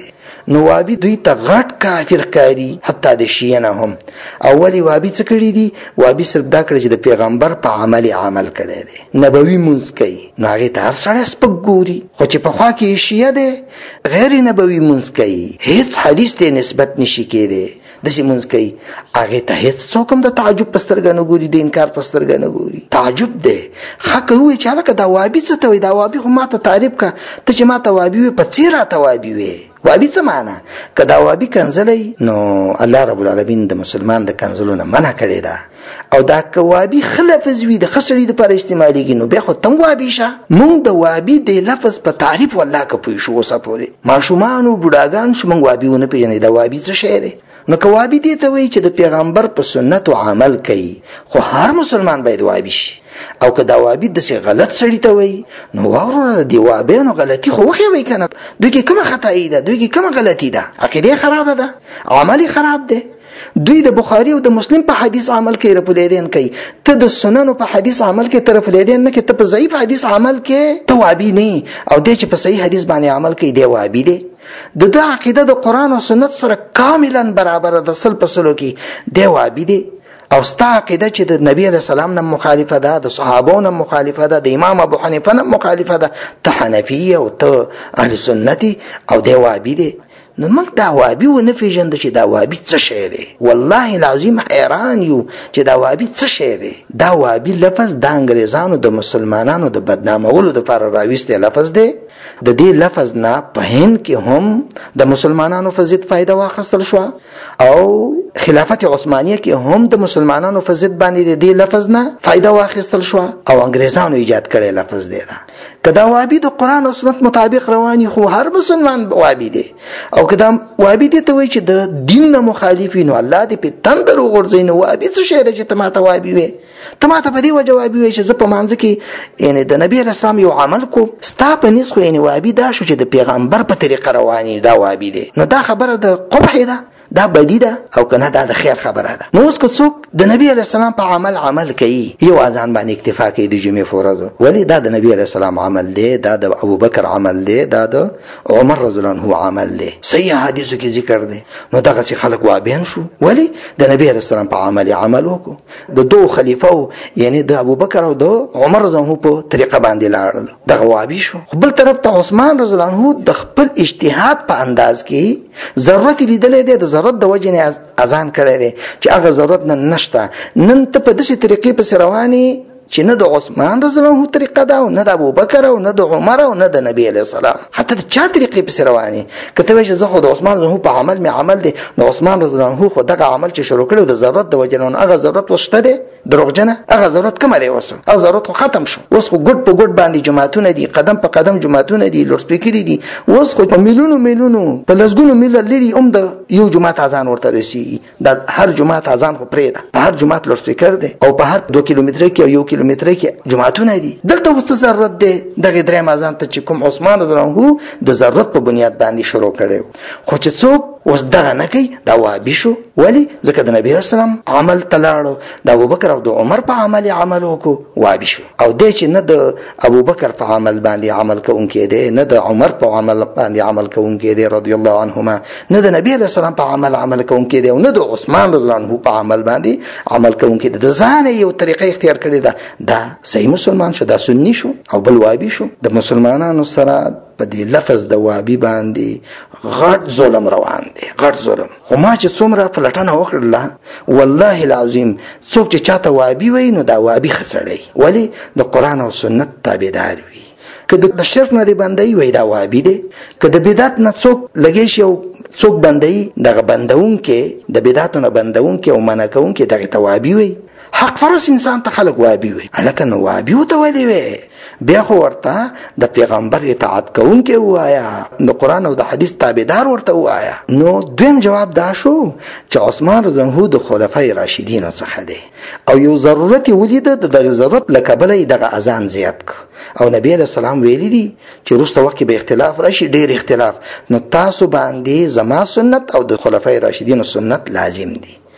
نو وابي دوی ته غټ کافر ښکاري، حتی د شیعه نه هم. او ولې وابي څه کړي دي؟ وابي صرف دا کړي چې د پیغمبر په عمل کړی دی، نبوي مونځ کوي، نو هغې ته هر سړی سپک ګوري. خو چې پخوا کې شیعه دی غیر نبوي مونځ کوي، هیڅ حدیث ته نسبت نشي کېدی، داسې مونځ کوي، هغې ته هېڅ څوک هم د تعجب په سترګه نه ګوري، د انکار په سترګه نه ګوري. تعجب دی. ښه که ووایي چې هلکه دا وابي څه ته وایي؟ دا وابي خو ما ته تعریف که، ته چې ما ته وابي وایې په څې راته وابي وایې؟ وابي څه معنا؟ که دا وابي کنځلی نو الله رب العالمین د مسلمان د کنځلو نه منع کړې ده. او دا که وابي ښه لفظ وي د ښه سړي دپاره استعمالېږي نو بیا خو ته هم وابي شه. مونږ د وابي د لفظ په تعریف والله که پوه شو اوسه پورې، ماشومان او بوډاګان شو مونږ وابي ونه پېژنئ دا وابي څه شی دی. نو که وابي دې ته وایي چې د پیغمبر په سنتو عمل کوي، خو هر مسلمان باید وابي شي. او که دا وابي داسې غلط سړي ته وایي نو واوره د وابیانو غلطي خو وښیوئ که نه، دوی کې کومه خطایي ده، دوی کې کومه غلطي ده، عقیدې خرابه ده، عمل خراب دی. دوی د بخاري او د مسلم په حدیث عمل کوي، رب الیدین کوي، ته د سننو په حدیث عمل کوي، ته رب الیدین نه کوي، ته په ضعیف حدیث عمل کوي، ته وابي نه. او دی چې په صحیح حدیث باندې عمل کوي دی وابي دی. د ده عقیده د قرآن او سنت سره کاملا برابره ده، سل په سلو کې دی وابي دی. او ستا عقیده چې د نبی علیه السلام نه مخالفه ده، د صحابو نه مخالفه ده، د امام ابو حنیفه نه مخالفه ده، ته حنفي او ته اهل سنتي او دی وابي دی. نو موږ دا وابي ونه پېژنده چې دا وابي څه شی دی. والله العظیم حیران یو چې دا وابي څه شی دی. دا وابي لفظ د انګریزانو د مسلمانانو د بدنامولو دپاره راویستی لفظ دی. د دې لفظ نه په هند کې هم د مسلمانانو په ضد فایده واخیستل شوه، او خلافت عثمانیه کې هم د مسلمانانو په ضد باندې د دې لفظ نه فایده واخیستل شوه، او انګریزانو ایجاد کړی لفظ دی. دا که دا وابي د قرآن او سنت مطابق رواني خو هر مسلمان وابي دی. او که دا وابي دې ته وایي چې د دین نه مخالفي نو الله دې په تندر وغورځوي. نو وابي څه شی دی چې ته ماته وابي وایې؟ ته ماته په دې وجه وابي وایي چې زه په مانځه کې یعنې د نبي علیه السلام یو عمل کوم، ستا په نیز خو یعنې وابي دا شو چې د پیغمبر په طریقه رواني، دا وابي دی. نو دا خبره د قبح ده، دا بدی ده، او کنه دا د خیر خبره ده. نو اوس که څوک د نبی علیه السلام په عمل کوي، یو اذان باندې اکتفا کوي د جمعې په ورځ، ولې دا د نبی علیه السلام عمل دی، دا د ابوبکر عمل دی، دا د عمر رضی الله عنه عمل دی، صحیح حدیثو کې ذکر دی. نو دغسې خلک وابیان شو، ولې د نبی علیه السلام په عمل وکړو، د دوه خلیفو یعنی د ابوبکر او د عمر رضی الله عنه په طریقه باندې لاړل، دغه وابي شو. بل طرف ته عثمان رضی الله عنه د خپل اجتهاد په انداز کې ضرورت لیدلی دی، د ضرورت د وجې نه اذان کړی دی چې هغه ضرورت نن نشته. نن ته په داسې طریقې پسې روانې چې نه د عثمان رضی الله عنه طریقه ده، او نه د ابوبکر، او نه د عمر، او نه د نبی علیه السلام، حتی د چا طریقې پسې روانې. که ته وایې چې زه خو د عثمان رضی الله عنه په عمل مې عمل دی، نو عثمان رضی الله عنه خو دغه عمل چې شروع کړی د ضرورت د وجې نه، هغه ضرورت اوس شته دی؟ دروغجنه، هغه ضرورت کومه دی اوس؟ هغه ضرورت خو ختم شو. اوس خو ګډ په ګډ باندې جماعتونه دي، قدم په قدم جماعتونه دي، لوډ سپیکرې دي. اوس خو په میلیونو په لسګونو میله لرې هم د یو جماعت اذان ورته رسېږي. د هر جماعت اذان خو پرېږده، په هر جماعت لوډ سپیکر دی، او په هر 2 کیلومتره کې او 1 کیلومتره کې جماعتونه دي. دلته اوس ضرورت دی دغه درېیم اذان ته چې کوم عثمان رضی الله عنه د ضرورت په بنیاد باندې شروع کړی، خو چې څوک اوس دغه نه کوي دا وابي شو. ولې؟ ځکه د نبي اسلام عمل ته لاړو، د ابوبکر او د عمر په عمل وکړو، وابي شو. او دی چې نه د ابوبکر په عمل باندې عمل کوونکی دی، نه د عمر په عمل باندې عمل کوونکی دی رضی الله عنهما، نه د نبی علیه السلام په عمل کوونکی دی، او نه د عثمان رضی الله عنه په عمل باندې عمل کوونکی دی. د ځان یو طریقه اختیار کړې ده، دا صحیح مسلمان شو، دا سنی شو، او بل وابي شو. د مسلمانانو سره په دې لفظ د وابي باندې غټ ظلم روان دی، غټ ظلم. خو ما چې څومره پلټنه وکړله، والله العظیم څوک چې چاته وابي وایي نو دا وابي ښه سړی، ولې؟ د قرآن او سنت تابعدار وي. که د شرک نه دی بندوي وایي دا وابي دی، که د بدعت نه څوک لګی شي او څوک بندوي، دغه بندونکې د بدعتو نه بندونکې او منع کوونکې دغې ته وابي وایي. حق فرس انسان ته خلک وابي وایي، هلکه نو وابي ورته ولې وایي؟ بیا خو ورته د پیغمبر اطاعت کوونکی ووایا، د قرآن او د حدیث تابعدار ورته ووایا. نو دویم جواب دا شو چې عثمان رضی الله عنه د خلفای راشدینو څخه دی، او یو ضرورت ولیده، د دغه ضرورت له کبله یې دغه اذان زیات کړ. او نبی علیه السلام ویلي دي چې وروسته وخت کې به اختلاف راشي، ډېر اختلاف، نو تاسو باندې زما سنت او د خلفای راشدینو سنت لازم دي.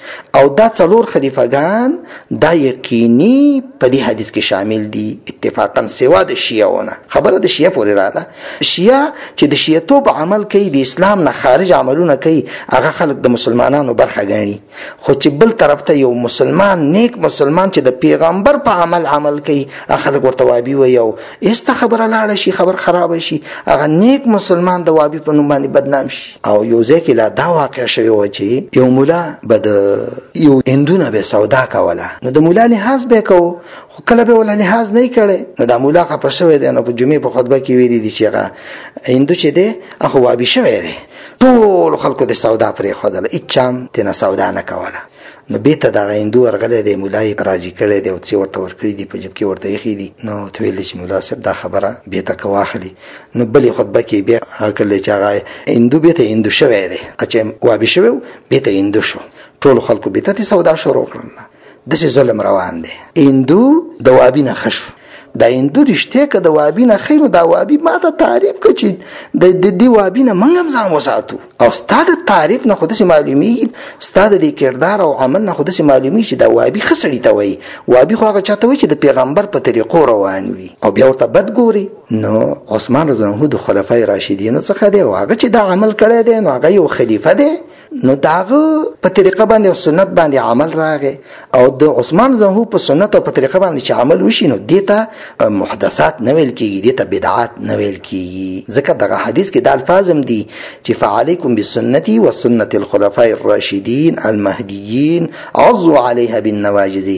او دا څلور خلیفګان دا یقیني په دې حدیث کې شامل دي اتفاقا سوا د شیعونه. خبره د شیعه پورې رااله. شیعه چې د شیعتوب عمل کوي، د اسلام نه خارج عملونه کوي، هغه خلک د مسلمانانو برخه ګڼي. خو چې بل طرف ته یو مسلمان، نیک مسلمان چې د پیغمبر په عمل کوي، هغه خلک ورته وابي وایي او ایسته خبره لاړه شي، خبر خراب شي، هغه نیک مسلمان د وابي په نوم باندې بدنام شي. او یو ځای کې لا دا واقع شوی و چې یو مولا به د یو هندونه به سودا کوله، نو د مولا لحاظ به کوو، خو کله به ولا لحاظ نه کړي، نو د مولا خپه شوی دی. نو په جمعې په خطبه کې ویلي دي چې هغه هندو چې دی هغه وابي شوی دی. ټول خلکو د سودا پرېښودله، هېچا ترېنه سودا نه کوله. نو بیرته دغه هندو ورغلی دی، مولا یې راضي کړی دی او څه ورته ورکړي دي، په جیب کې ورته ایښي دي. نو ورته ویل چې مولا صاحب دا خبره بیرته که واخلي. نو بلې خطبه کې بیا هغه کړلی چې هغه هندو بیرته هندو شوی دی، چې وابي شوی و بیرته هندو شو. ټولو خلکو بیرته ترې سودا شروع کړل. داسې ظلم روان دی. هندو د وابي نه ښه شو. دا هندو رښتیا که د وابي نه ښه نو دا وابي ما ته تعریف کړه چې د دې وابي نه موږ هم ځان وساتو. او ستا د تعریف نه خو داسې معلومېږي، ستا د دې کردار او عمل نه خو داسې معلومېږي چې دا وابي ښه سړي ته وایي. وابي خو هغه چا ته وایي چې د پیغمبر په طریقو روان وي او بیا ورته بد ګوري. نو عثمان رضی الله عنه د خلفای راشدینو څخه دی او هغه چې دا عمل کړی دی نو هغه یو خلیفه دی. نو داغه په طریقه باندې او سنت باندې عمل راغی او د عثمان رضی الله عنه په سنت او په طریقه باندې چې عمل وشي نو دیته محدثات نه ویل کیږي، دیته بدعات نه ویل کیږي. ځکه دغه حدیث کې د الفاظ هم دي چې فعليكم بسنتي وسنة الخلفاء الراشدين المهديين عضوا عليها بالنواجذ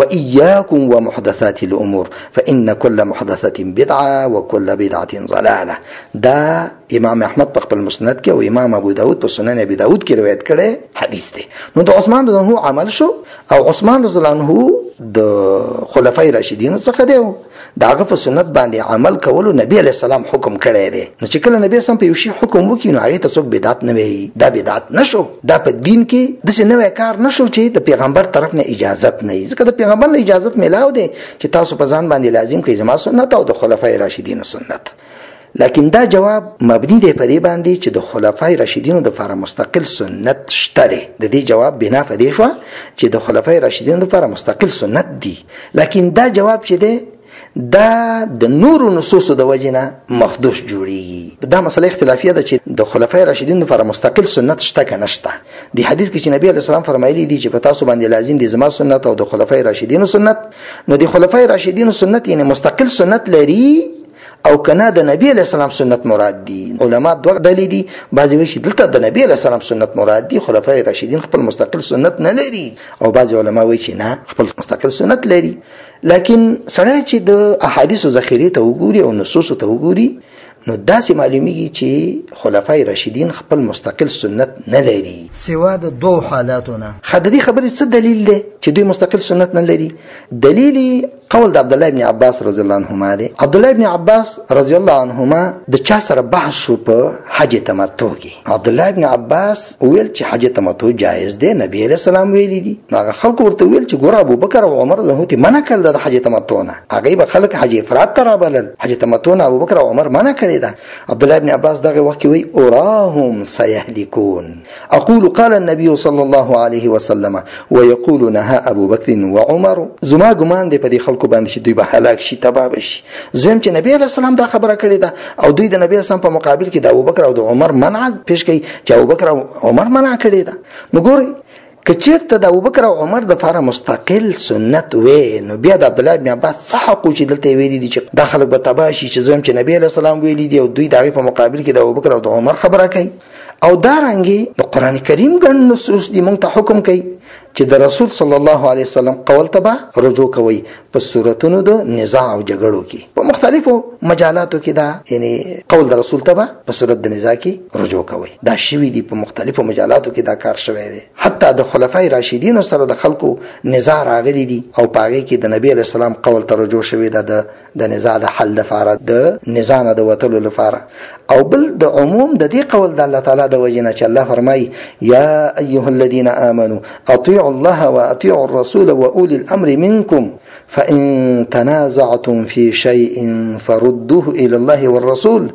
وإياكم ومحدثات الأمور فإن كل محدثة بدعة وكل بدعة ضلالة. دا امام احمد په خپل مسند کې او امام ابو داود په سنن ابي داود کې روایت کړي حدیث دی. نو د عثمان رضی الله عنه عمل شو او عثمان رضی الله عنه د خلفای راشدین څخه دی. داغه په سنت باندې عمل کولو نبی علیہ السلام حکم کړی دی. نو چې کله نبی سم په یو شی حکم وکړي نو هغه ته څوک بدعت نه وي، دا بدعت نشو، دا په دین کې داسې نوی کار نشو چې د پیغمبر طرف نه اجازت نه وي. ځکه د پیغمبر نه اجازت میلاو دی چې تاسو په ځان باندې لازم کړئ زما سنت او د خلفای راشدین سنت. لیکن دا جواب مبني دی په دې باندې چې د خلفای راشدینو د لپاره مستقل سنت شته دی. د دې جواب بنا په دې شو چې د خلفای راشدینو د لپاره مستقل سنت دی. لیکن دا جواب چې دی دا د نورو نصوصو د وجنه مخدوش جوړیږي. دا مسله اختلافیه ده چې د خلفای راشدینو لپاره مستقل سنت شته که نشته. د حدیث کې چې نبی علیه السلام فرمایلی دي چې په تاسو باندې لازم دي زما سنت او د خلفای راشدینو سنت. نو د خلفای راشدینو سنت یعنی مستقل سنت لري او کنا د نبی علیہ السلام سنت مراد دي. علما دوه ډلې دي، بعضی وایي چې دلته د نبی علیہ السلام سنت مراد دي، خلفای راشدین خپل مستقل سنت نه لري، او بعضی علما وایي چې نه خپل مستقل سنت لري. لیکن سړی چې د احادیثو ذخیره ته وګوري او نصوص ته وګوري نو داسې معلومیږي چې خلفای راشدین خپل مستقل سنت نه لري سوا د دوه حالاتونه. د دې خبرې څه دلیل دی چې دوی مستقل سنت نه لري؟ دلیل قول د عبد الله ابن عباس رضی الله عنهما دی. عبد الله ابن عباس رضی الله عنهما د چا سره بحث شو په حج تمتع کې. عبد الله ابن عباس ویل چې حج تمتع جایز دی، نبی علیہ السلام ویلی دي. هغه خلک ورته ویل چې ګوره ابوبکر او عمر زه ته منع کړل د حج تمتع نه، هغه به خلک حج افراد ته رابلل، حج تمتع نه ابوبکر او عمر منع کړی ده. عبد الله ابن عباس دغه وخت وی اراهم سيهلكون اقول قال النبي صلى الله عليه وسلم ويقول نهى ابو بكر وعمر. زما ګمان دی په دې خلکو باندې چې دوی به هلاک شي، تباه بشي. زم چې نبی علیہ السلام دا خبره کړې ده او دوی د نبی اسلام په مقابل کې د ابوبکر او د عمر منع پیش کوي چې ابوبکر او عمر منع کړی ده. نو ګورئ که چېرته د ابوبکر او عمر د لپاره مستقل سنت وې نو بیا د عبدالله ابن عباس څه حق و چې دلته یې ویلي دي چې دا خلک به تباه شي چې زه هم چې نبی علیه السلام ویلي دي او دوی د هغې په مقابل کې د ابوبکر او د عمر خبره کوي. او دارنګې د قرآن کریم ګڼ نصوص دي موږ ته حکم کوي چې د رسول صلی الله علیه وسلم قول ته به رجوع کوئ په صورتونو د نزاع او جګړو کې په مختلفو مجالاتو کې. دا یعنی قول د رسول ته به په صورت د نزاع کې رجوع کوئ. دا شوي دي په مختلفو مجالاتو کې دا کار شوی دی. حتی د خلفای راشدینو سره د خلکو نزاع راغلی دي او په هغې کې د نبی علیه السلام قول ته رجوع شوې ده د نزاع د حل لپاره، د نزاع نه د وتلو لپاره. او بل د عموم د دې قول د الله تعالی د وجې نه چې الله فرمایي یا ایها الذین آمنوا اطیعوا اطيعوا الله واطيعوا الرسول واولي الامر منكم فان تنازعتم في شيء فردوه الى الله والرسول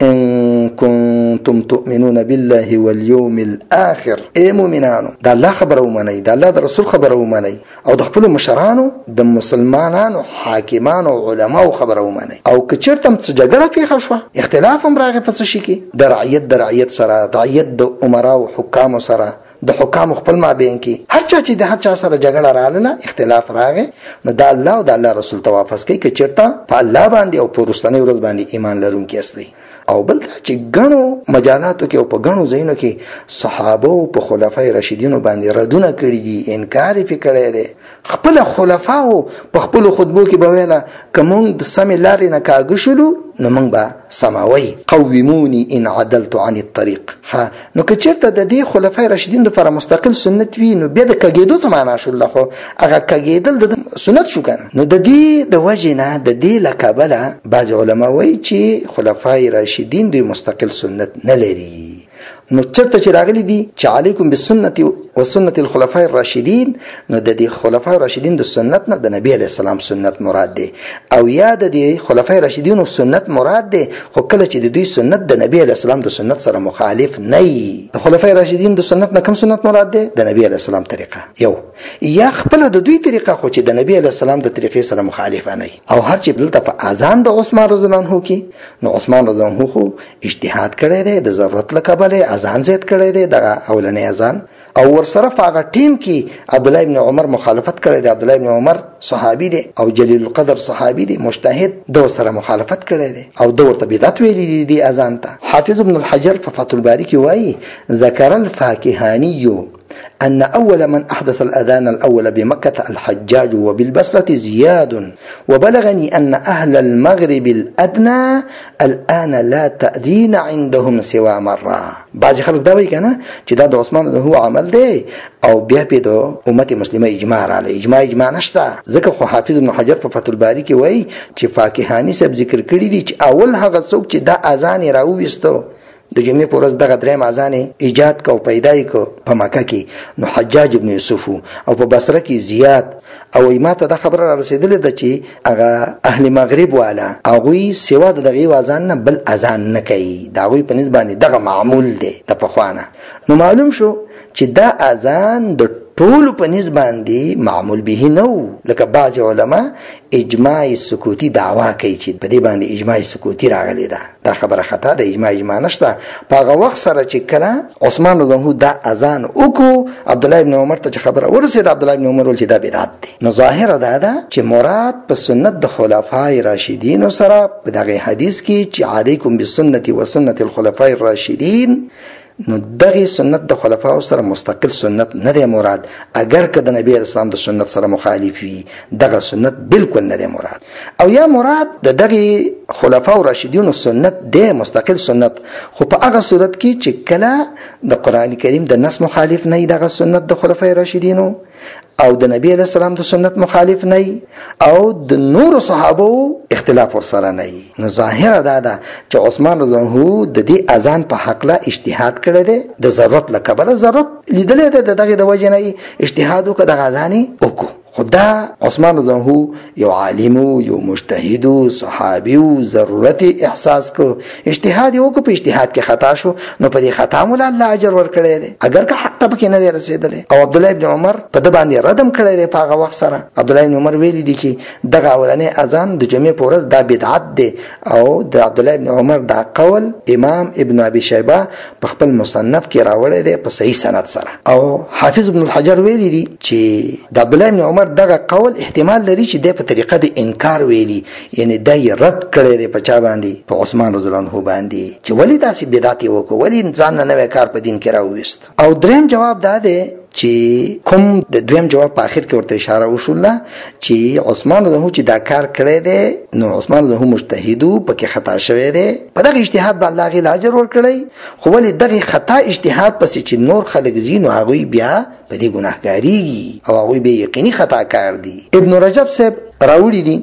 ان كنتم تؤمنون بالله واليوم الاخر. اي مؤمنانو دا الله خبره ومنئ، دا الله د رسول خبره ومنئ، او د خپل مشرانو د مسلمانانو حاکمانو علماو خبره ومنئ. او که چیرته څه جګړه پیښه شوه، اختلاف هم راغی په څه شي کې، د رعیت سره، رعیت د امراو حکامو سره، د حکام خپل مابین کې هر چا چې د هر چا سره جګړه رااله، اختلاف راغی، نو دا الله او د الله رسول ته واپس کوي که چیرته په الله باندې او په وروستنۍ ورځ باندې ایمان لرونکي یاستئ. او بل چې غنو مجالاتو کې او په غنو ځایونو کې صحابه او په خلفای راشدینو باندې ردونه کړی دي، انکار یې کړی دی. خپل خلفاو په خپل خطبو کې به ویله که موږ د سمې لارې نه کاږه شولو نو موږ به سماوي قوموني ان عدلت عن الطريق. نو که چېرته د دې خلفای راشدین دپاره مستقل سنت وي نو بیا د کږېدو څه معنا شوله، خو هغه کږېدل د سنت شو کنه. نو د دې د وجې نه د دې له کبله بعضې علما وایي چې خلفای راشدین دوی مستقل سنت نه لري. نو چرته چې راغلي دي چې علیکم بالسنت و سنت الخلفاء الراشدین، نو د دې خلفاء الراشدین د سنت نه د نبی علیه السلام سنت مراد دی، او یا د دې خلفاء الراشدین سنت مراد دی، خو کله چې د دوی سنت د نبی علیه السلام د سنت سره مخالف نه وي. د خلفاء الراشدین د سنت نه کوم سنت مراد دی؟ د نبی علیه السلام طریقه یو، یا خپل د دوی طریقه خو چې د نبی علیه السلام د طریقې سره مخالفه نه وي. او هر چې دلته په اذان د عثمان رضی الله عنه کې، نو عثمان رضی الله عنه خو اجتهاد کړی دی، د ضرورت له کبله اذان زیات کړی دی، دغه اولنی اذان، او ورسره په هغه ټیم کې عبدالله ابن عمر مخالفت کړی دی. عبدالله ابن عمر صحابي دی او جلیل القدر صحابي دی، مجتهد، د سره مخالفت کړی دی او د ورته بدعت ویلي دی اذان ته. حافظ ابن الحجر په فتح الباري کې وایي ذکر الفاکهاني أن أول من أحدث الأذان الأول بمكة الحجاج وبالبصرة زياد، وبلغني أن أهل المغرب الأدنى الآن لا تأذين عندهم سوى مرة. بعض خلق دا وایي کنه چې دا د عثمان هو عمل دی او بیا په د امت مسلمه اجماع راغلی. اجماع نشته، ځکه خو حافظ ابن حجر په فتح الباري کې وایي چې فاکهاني صاحب ذکر کړی دی چې اول هغه څوک چې دا اذان یې راوویستو د جمعې په ورځ دغه درېیم اذان ایجاد کو، پیدا یې کو په مکه کې، نو حجاج ابن یوسف، او په بصره کې زیاد. او ماته دا خبره را رسېدلې ده چې هغه اهل مغرب والا هغوی سوا د دغې اذان نه بل اذان نه کوي، د هغوی په نسبت باندې دغه معمول دی د پخوانه. نو معلوم شو چې دا اذان د ټولو په نسبت باندې معمول به نه و، لکه بعضې علما اجماع سکوتی دعوا کوي چې په دې باندې اجماع سکوتی راغلی ده. دا خبره خطا ده، اجماع نشته. په هغه وخت سره چې کله عثمان رضی الله عنه دا اذان وکړو، عبدالله ابن عمر ته چې خبره ورسېده، عبدالله ابن عمر ویل چې دا بدعت دی. نو ظاهره دا ده چې مراد په سنت د خلفای راشدینو سره په دغه حدیث کې چې علیکم بالسنت و سنت الخلفاء الراشدین، نو دغه سنت د خلفاو سره مستقل سنت نه دی مراد. اگر که د نبی اسلام د سنت سره مخالف وي، دغه سنت بالکل نه دی مراد. او یا مراد د دغه خلفاو راشدینو سنت دی مستقل سنت، خو په هغه صورت کې چې کله د قرآن کریم د نص مخالف نه دغه سنت د خلفای راشدینو، او د نبی علیہ السلام د سنت مخالف نه، او د نور صحابه اختلاف ورسره نه. نو ظاهره دا ده چې عثمان رضی الله عنه د دې اذان په حق له اجتهاد کړی دی، د ضرورت له کبله ضرورت لیدلې ده، دغه د وجې نه اجتهاد وکړه، دغه اذان وکړو. خدا عثمان رضی الله عنه یو عالم، یو مجتهد، صحابي، ضرورت احساس کو، اجتهاد یې وکړو، په اجتهاد کې خطا شو، نو په دې خطا مول الله اجر ورکړی دی، اگر که حق ته پکې نه دی رسېدلی. او عبدالله ابن عمر په ده باندې ردم کړی دی په هغه وخت سره. عبدالله ابن عمر ویلي دي چې دغه اولنی اذان د جمعې په ورځ دا بدعت دی، او د عبدالله ابن عمر دا قول امام ابن ابي شیبه په خپل مصنف کې راوړی دی په صحیح سند سره. او حافظ ابن الحجر ویلي دي چې د عبدالله ابن عمر دغه قول احتمال لري چې د په طریقه د انکار ویلي، یعنی د رد کړی دی په چا باندې؟ په عثمان رضی الله عنه باندې، چې ولې داسې بدعت وکړو، ولې ځان نه نوی کار په دین کې راوویست. او دریم جواب دا دی چې کوم د دویم جواب په اخر کې ورته اشاره وشوله چې عثمان رضی الله عنه چې دا کار کړی دی، نو عثمان رضی الله عنه مجتهد پکې خطا شوی دی، په دغه اجتهاد به الله غي اجر ورکړي. خو ولې دغه خطا اجتهاد پسې چې نور خلک ځي، نو هغوی بیا په دې ګناهګاري او هغوی به یقیني خطا کار دي. ابن رجب صاحب راوړي دي،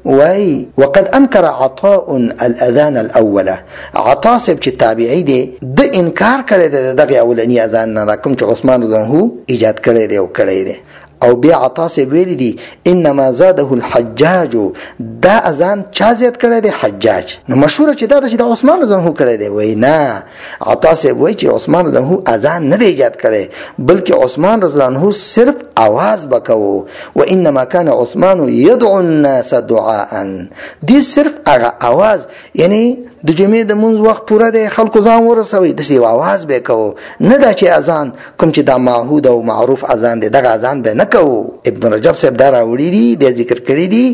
وای وقد انکر عطاء الاذان الاول. عطاء سب چې تابعی دی د انکار کړی دی دغه اولنی اذان نه کوم چې عثمان رضی الله عنه ایجاد کړی دی او کړی دی. او بیا عطا سے ویلی دی انما زاده الحجاج، دا اذان چا زیات کړی دی؟ حجاج. نو مشهور چې دا د عثمان رضی الله عنه کړی دی. وای نه، عطا سے وای چې عثمان رضی الله عنه اذان نه دی ایجاد کړی، بلکې عثمان رضی الله عنه صرف आवाज بکاو. و انما كان عثمان يدعو الناس دعاء، دی صرف هغه आवाज، یعنی د جمعې د منځ وخت پوره دی خلکو ځان ورسوي د سی आवाज به کو، نه دا چې اذان کوم چې دا معهود او معروف اذان دی دغه اذان به نه کو. ابن رجب صاحب دا راوړي دي د ذکر کړی دي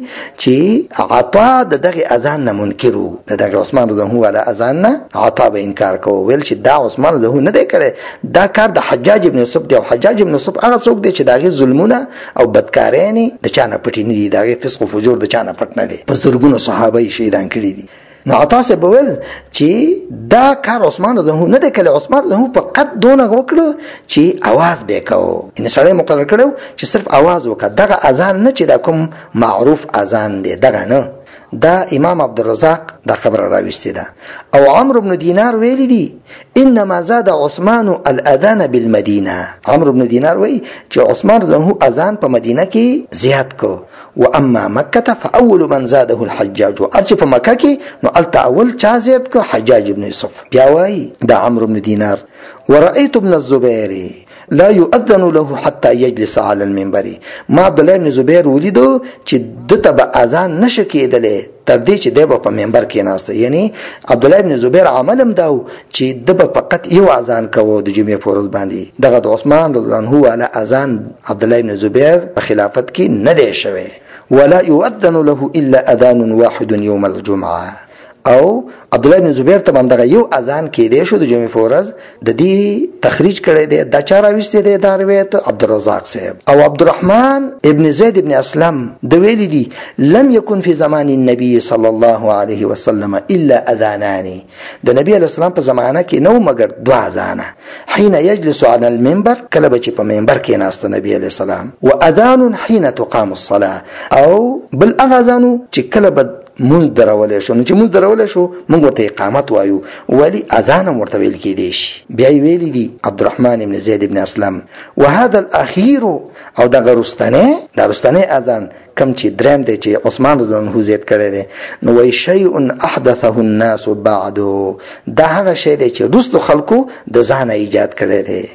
چې عطا دغه اذان نه منکرو، دغه عثمان رضی الله عنه والا اذان نه عطا به انکار کو، ویل چې دا عثمان رضی الله عنه نه دی کړی، دا کار د حجاج ابن یوسف دی. او حجاج ابن یوسف هغه څوک دی چې دغه ظلمونه او بدکارانه د چانه پټی نه دي، دغه فسق او فجور د چانه پټ نه دي، په زرګونو صحابه یې شهیدان کړي دي. نو عطا سے بول چې دا کار عثمان رضی الله عنه نه دی کړی، عثمان رضی الله عنه فقط دونه وکړو چې आवाज به کو، ان سړی مقرر کړو چې صرف आवाज وکړه، دغه اذان نه چې دا کوم معروف اذان دی دغه نه. دا امام عبدالرزاق دا خبر راوستی ده. او عمرو بن دینار ویلی دی انما زاد عثمان الاذان بالمدینه. عمرو بن دینار وی چې عثمان رضی الله عنه اذان په مدینه کې زیات کو. واما مکه فاول من زاده الحجاج، ارچ په مکه کې نو الته اول چا زیات کو؟ حجاج ابن یوسف. بیا وای دا عمرو بن دینار ورأيت ابن الزبير لا يؤذن له حتى يجلس على المنبر. ما عبد الله بن زبیر ولیدو چې دته به اذان نشه کېدلې تر دې چې دی په منبر کې ناسته. یعنی عبد الله بن زبیر عملم داو چې د فقط یو اذان کوو د جمعې په ورځ باندې. دغه د عثمان رضی الله عنه والا اذان عبد الله بن زبیر په خلافت کې نه دی شوی. ولا يؤذن له الا اذان واحد يوم الجمعه. او عبد الله بن زبیر ته باندې یو اذان کې دی شو د جمعې په ورځ، د دې تخریج کړی دی د چا راوستی دی دا روایت عبدالرزاق صاحب. او عبدالرحمن ابن زید ابن اسلم د ویلی دی لم يكن في زمان النبي صلى الله عليه وسلم الا اذانان. د نبی علیہ السلام په زمانه کې نو مگر دوا اذان، حين يجلس على المنبر کله به چې په منبر کې ناست نبی علیہ السلام، واذان حين تقام الصلاه، او بل اذانو چې کله به مونږ درولې شو. نو چې مونږ درولې شو مونږ ورته اقامت وایو، ولی اذان ورته ویل کېدی شي. بیا ویلی دی عبدالرحمن ابن زید ابن اسلم وهذا الاخير، او دا رستنه اذان کم چې دریم دی چې عثمان رضی الله عنه زیات کړی دی. نو وای شیء احدثه الناس بعد، دا هغه شی دی چې رستو خلکو د ځان ایجاد کړی دی.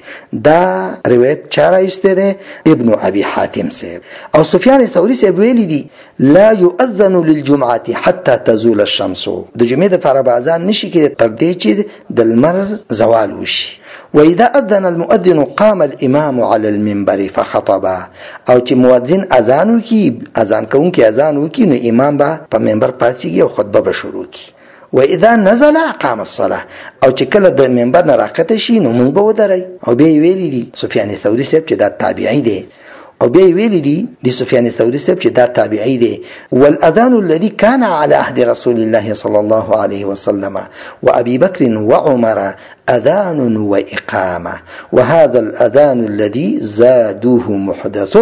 دا روایت چا راایستی دی؟ ابن ابي حاتم صاحب. او سفیان ثوری صاحب ویلی دی لا يؤذن للجمعه حتى تزول الشمس، د جمعې د لپاره به اذان نشي کېدی تر دې چې د لمر زوال وشي. واذا اذن المؤذن قام الامام على المنبر فخطب، او چې مؤذن اذان وکي، اذان کوونکی اذان وکي، نو امام به په منبر پاتېږي او خطبه به شروع کی. واذا نزل قام الصلاه، او چې کله د منبر نه راکته شي نو موږ به ودرای. او بیا ویلی دي سفیان ثوری صاحب چې دا تابعی دی، او بیا ویلی دي سفیان ثوری صاحب چې دا تابعی دی. والاذان الذي كان على عهد رسول الله صلى الله عليه وسلم وابي بكر وعمر اذان واقامه، وهذا الاذان الذي زادوه محدث.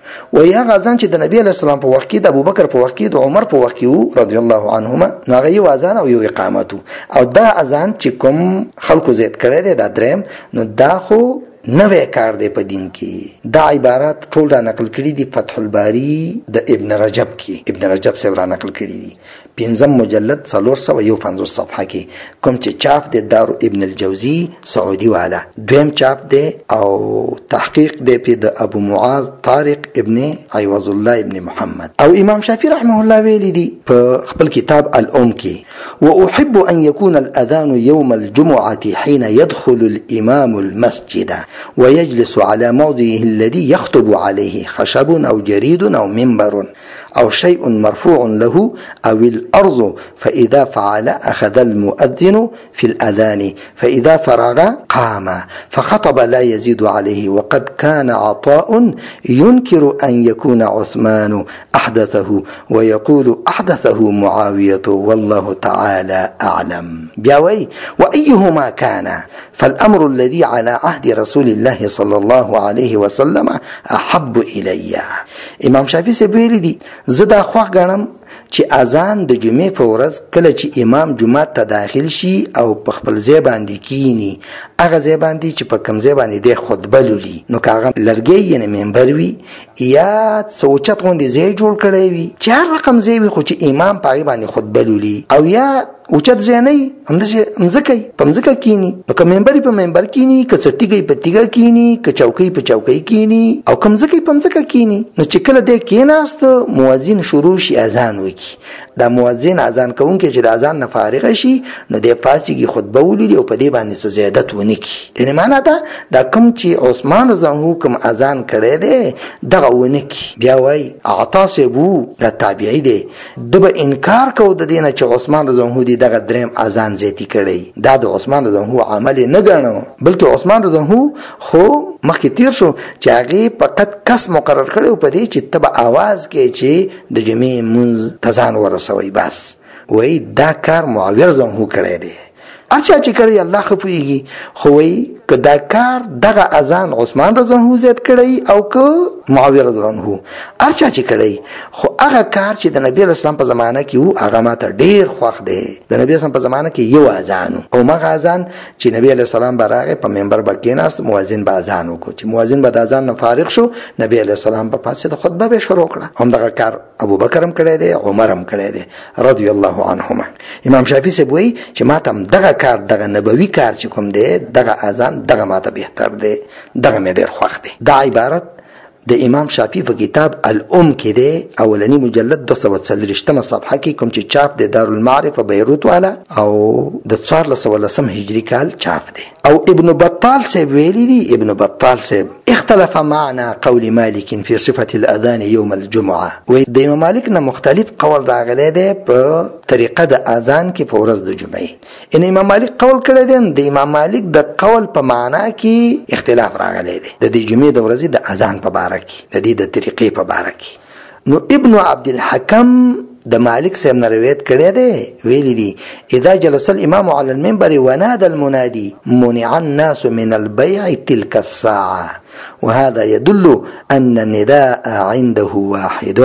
ويا غزان چې د نبی علیہ السلام په وخت کې د ابوبکر په وخت کې د عمر په وخت کې رضی الله عنهما هغه یو اذان او یو اقامت، او دا اذان چې کوم خلکو زیات کړی دی دا دریم، نو دا خو نوې کار دی په دین کې. دا عبارات ټول را نقل کړي دي فتح الباری د ابن رجب کې، ابن رجب سے را نقل کړي دي 5 مجلد 451 صفحه کې، کوم چې چاپ دی دار ابن الجوزی سعودي والا، دویم چاپ دی او تحقیق دی په د ابو معاذ طارق ابن عوض الله ابن محمد. او امام شافعي رحمه الله ویلی دی په خپل کتاب الام کې واحب ان يكون الاذان يوم الجمعه حين يدخل الامام المسجد ويجلس على موضعه الذي يخطب عليه خشب أو جريد أو منبر أو شيء مرفوع له أو الأرض، فإذا فعل أخذ المؤذن في الأذان، فإذا فرغ قام فخطب لا يزيد عليه. وقد كان عطاء ينكر أن يكون عثمان أحدثه ويقول أحدثه معاوية والله تعالى أعلم. بياوي وأيهما كان فالأمر الذي على عهد رسول الله صلى الله عليه وسلم أحب إلي. امام شافعي سے ویلی دي زدا خوښ غنم چې اذان د جمعې په ورځ کله چې امام جمعه ته داخل شي او په خپل ځای باندې کینی هغه ځای باندې چې په کوم ځای باندې د خطبه لولي نو کاغه لرګي یعنی منبر وي یا څوچت غوندې ځای جوړ کړی وي چې هر رقم ځای وي خو چې امام پای باندې خطبه لولي او یا اوچت ځای همداسې مځکه په مځکه کینی نو که منبر په منبر کینی که څټیږي په تیګه کینی که چوکۍ په چوکۍ کینی او که مځکه په مځکه کینی نو چې کله دې کیناست مؤذن شروع شي اذان وکړي دا مؤذن اذان کوونکی چې د اذان نه فارغ شي نو دې پاسيږي خطبه ولولي او په دې باندې څه زیادت ونه کړي یعنی معنا دا کوم چې عثمان رضی کوم اذان کړی دی دغه ونه کړي بیا وایي اعتصبو دا تابعی دی د به انکار کو د دې نه چې عثمان رضی دغه دریم اذان زیاتی کړی دا د عثمان رضی عمل نه ګڼو بلکې عثمان رضی خو مخکې تیر شو چې هغه فقط کس مقرر کړو په دې چې تبع आवाज کې چې د جمعې منځ تزان ورسوي بس وای دا کار معاویه رضی کړی دی ارچا چې کړی الله خفويږي خو وای که دا کار دغه اذان عثمان رضی الله زیات کړی او که معاویه رضی الله ارچا چې کړی خو هغه کار چې د نبی اسلام په زمانه کې وو هغه ماته ډیر خوښ دی د نبی اسلام په زمانه کې یو اذان او مغه اذان چې نبی علیہ السلام براغه په منبر باندې ناست مؤذن به اذان وکړي چې مؤذن به د اذان نه فارغ شو نبی علیہ السلام په پاسه د خطبه به شروع کړه هم دغه کار ابو بکر هم کړی دی عمر هم کړی دی رضی الله عنهما امام شافعی سے وایي چې ماته دغه کار دغه نبوي کار چې کوم دی دغه اذان دغه ماته بهتر دی دغه مې ډیر خوښ دی دا عبارت د امام شافعی په کتاب الام کې دی اولنی مجلد 240 صفحه کې کوم چې چاپ دی دارالمعارف بیروت والا او د 1410 هجری کال چاپ دی او ابن بطال سے ویلی دی ابن بطال سے اختلف معنا قول مالك في صفه الاذان يوم الجمعه و د امام مالک نه مختلف قول راغلی دی په طریقه د اذان کې په ورځ د جمعې ان امام مالک قول کړی دی د امام مالک د قول په معنا کې اختلاف راغلی دی د جمعې د ورځې د اذان په اړه د دې د طریقې په اړه کې نو ابن عبد الحكم د مالک صاحب نه روایت کړی دی ویلي دي اذا جلس الامام على المنبر ونادى المنادي منع الناس من البيع تلك الساعه وهذا يدل ان النداء عنده واحد